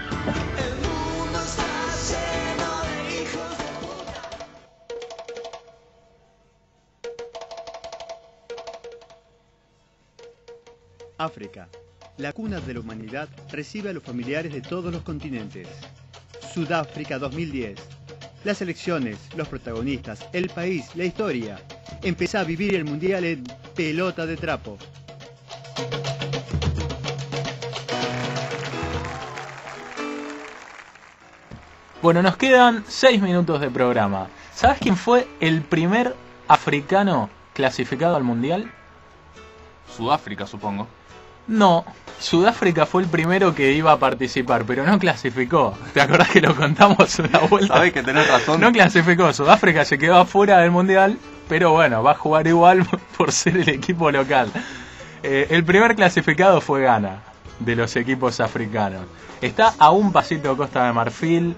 África, la cuna de la humanidad, recibe a los familiares de todos los continentes. Sudáfrica dos mil diez. Las elecciones, los protagonistas, el país, la historia. Empezá a vivir el mundial en Pelota de Trapo. Bueno, nos quedan seis minutos de programa. ¿Sabes quién fue el primer africano clasificado al mundial? Sudáfrica, supongo. No, Sudáfrica fue el primero que iba a participar, pero no clasificó. ¿Te acordás que lo contamos una vuelta? Sabés que tenés razón. No clasificó, Sudáfrica se quedó afuera del mundial, pero bueno, va a jugar igual por ser el equipo local. Eh, el primer clasificado fue Ghana, de los equipos africanos. Está a un pasito Costa de Marfil,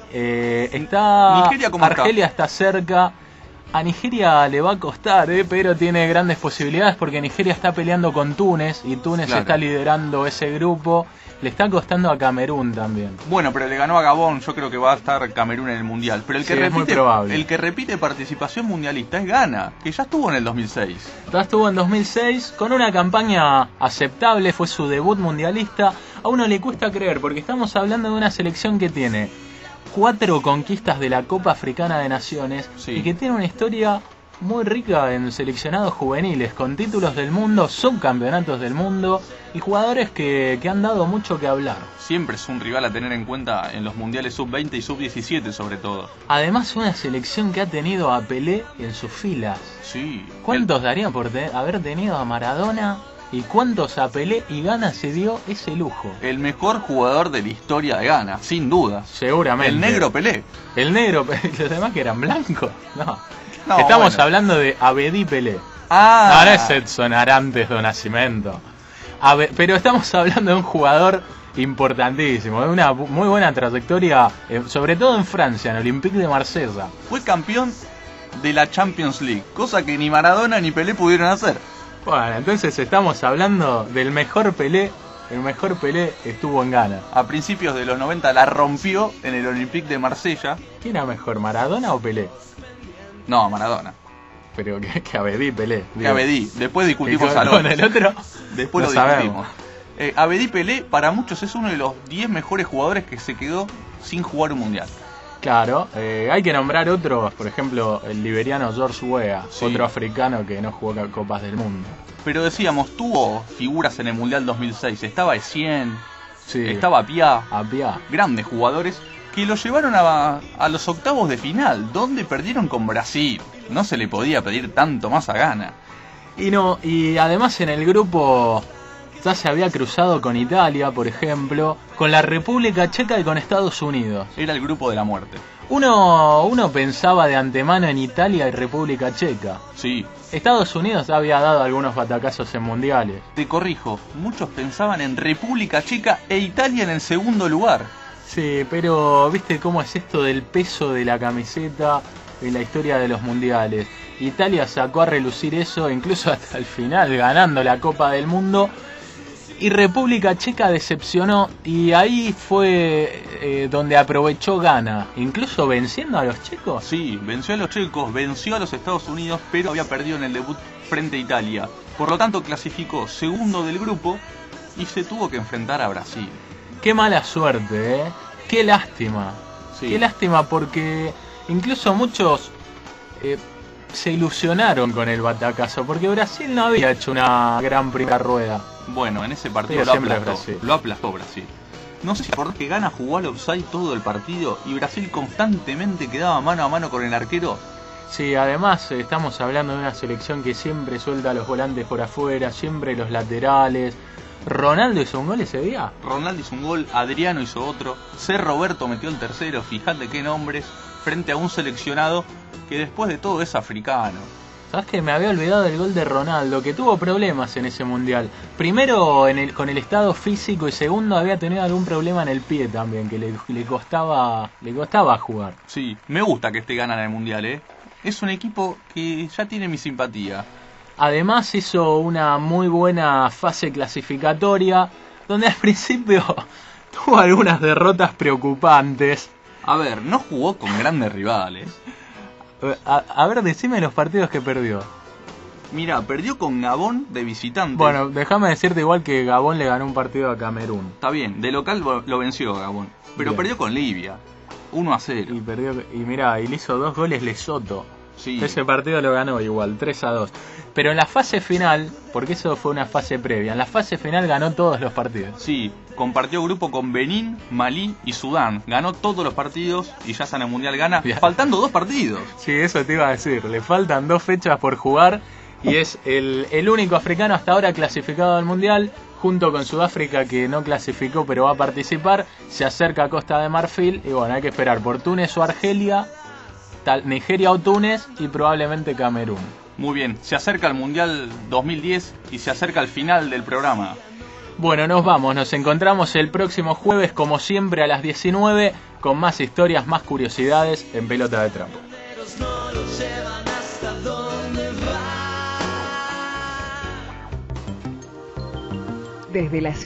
eh, está Nigeria, ¿cómo está? Argelia está cerca. A Nigeria le va a costar, eh, pero tiene grandes posibilidades porque Nigeria está peleando con Túnez y Túnez Claro. está liderando ese grupo. Le está costando a Camerún también. Bueno, pero le ganó a Gabón, yo creo que va a estar Camerún en el Mundial. Pero el que Sí, es muy repite, probable. el que repite participación mundialista es Ghana, que ya estuvo en el dos mil seis. Ya estuvo en dos mil seis con una campaña aceptable, fue su debut mundialista. A uno le cuesta creer porque estamos hablando de una selección que tiene cuatro conquistas de la Copa Africana de Naciones Sí. y que tiene una historia muy rica en seleccionados juveniles, con títulos del mundo, subcampeonatos del mundo y jugadores que, que han dado mucho que hablar. Siempre es un rival a tener en cuenta en los mundiales sub veinte y sub diecisiete sobre todo. Además, una selección que ha tenido a Pelé en sus filas. Sí. ¿Cuántos daría por te- haber tenido a Maradona? ¿Y cuántos a Pelé? Y Ghana se dio ese lujo. El, el mejor jugador de la historia de Ghana, sin duda. Seguramente. El negro Pelé. El negro, los demás que eran blancos. No. No, Estamos bueno. hablando de Abedi Pelé. Ah, Ahora es Edson Arantes do Nascimento. Abe- pero estamos hablando de un jugador importantísimo, de una bu- muy buena trayectoria, eh, sobre todo en Francia, en Olympique de Marsella. fue campeón de la Champions League, cosa que ni Maradona ni Pelé pudieron hacer. Bueno, entonces estamos hablando del mejor Pelé. El mejor Pelé estuvo en Ghana. A principios de los noventa la rompió en el Olympique de Marsella. ¿Quién era mejor, Maradona o Pelé? No, Maradona. Pero que, que Abedi Pelé. Que digo. Abedi. Después Y discutimos con, al con otro. el otro. Después no lo sabemos. discutimos. Eh, Abedi Pelé para muchos es uno de los diez mejores jugadores que se quedó sin jugar un mundial. Claro, eh, hay que nombrar otros, por ejemplo, el liberiano George Weah, Sí. otro africano que no jugó Copas del Mundo. Pero decíamos, tuvo figuras en el Mundial dos mil seis. Estaba Essien, Sí, estaba Piá, Apia. grandes jugadores que lo llevaron a, a los octavos de final, donde perdieron con Brasil. No se le podía pedir tanto más a Ghana. Y no, y además en el grupo ya se había cruzado con Italia, por ejemplo, con la República Checa y con Estados Unidos. Era el grupo de la muerte. Uno, uno pensaba de antemano en Italia y República Checa. Sí. Estados Unidos había dado algunos batacazos en mundiales. Te corrijo, muchos pensaban en República Checa e Italia en el segundo lugar. Sí, pero ¿viste cómo es esto del peso de la camiseta en la historia de los mundiales? Italia sacó a relucir eso incluso hasta el final, ganando la Copa del Mundo. Y República Checa decepcionó, y ahí fue eh, donde aprovechó Ghana, incluso venciendo a los checos. Sí, venció a los checos, venció a los Estados Unidos, pero había perdido en el debut frente a Italia. Por lo tanto clasificó segundo del grupo y se tuvo que enfrentar a Brasil. Qué mala suerte, ¿eh? Qué lástima. Sí. Qué lástima porque incluso muchos eh, se ilusionaron con el batacazo, porque Brasil no había hecho una gran primera rueda. Bueno, en ese partido lo aplastó, lo aplastó Brasil. No sé si acordás que Ghana jugó al offside todo el partido y Brasil constantemente quedaba mano a mano con el arquero. Sí, además estamos hablando de una selección que siempre suelta a los volantes por afuera, siempre los laterales. ¿Ronaldo hizo un gol ese día? Ronaldo hizo un gol, Adriano hizo otro, C. Roberto metió el tercero, fíjate qué nombres, frente a un seleccionado que después de todo es africano. ¿Sabes que me había olvidado del gol de Ronaldo, que tuvo problemas en ese mundial? Primero en el, con el estado físico, y segundo había tenido algún problema en el pie también, que le, le costaba le costaba jugar. Sí, me gusta que esté ganando el mundial, ¿eh? Es un equipo que ya tiene mi simpatía. Además hizo una muy buena fase clasificatoria, donde al principio tuvo algunas derrotas preocupantes. A ver, no jugó con grandes rivales. A, a ver, decime los partidos que perdió. Mira, perdió con Gabón de visitante. Bueno, déjame decirte igual que Gabón le ganó un partido a Camerún. Está bien, de local lo venció Gabón. Pero bien. Perdió con Libia, uno a cero. Y perdió, y mirá, y le hizo dos goles Lesoto. Sí. Ese partido lo ganó igual, tres a dos. Pero en la fase final, porque eso fue una fase previa, en la fase final ganó todos los partidos. Sí, compartió grupo con Benín, Malí y Sudán. Ganó todos los partidos y ya está en el Mundial, gana, bien. Faltando dos partidos. Sí, eso te iba a decir. Le faltan dos fechas por jugar y es el, el único africano hasta ahora clasificado al Mundial, junto con Sudáfrica, que no clasificó pero va a participar. Se acerca a Costa de Marfil y bueno, hay que esperar por Túnez o Argelia, tal, Nigeria o Túnez y probablemente Camerún. Muy bien, se acerca el Mundial dos mil diez y se acerca el final del programa. Bueno, nos vamos, nos encontramos el próximo jueves, como siempre a las diecinueve, con más historias, más curiosidades en Pelota de Trapo. Desde las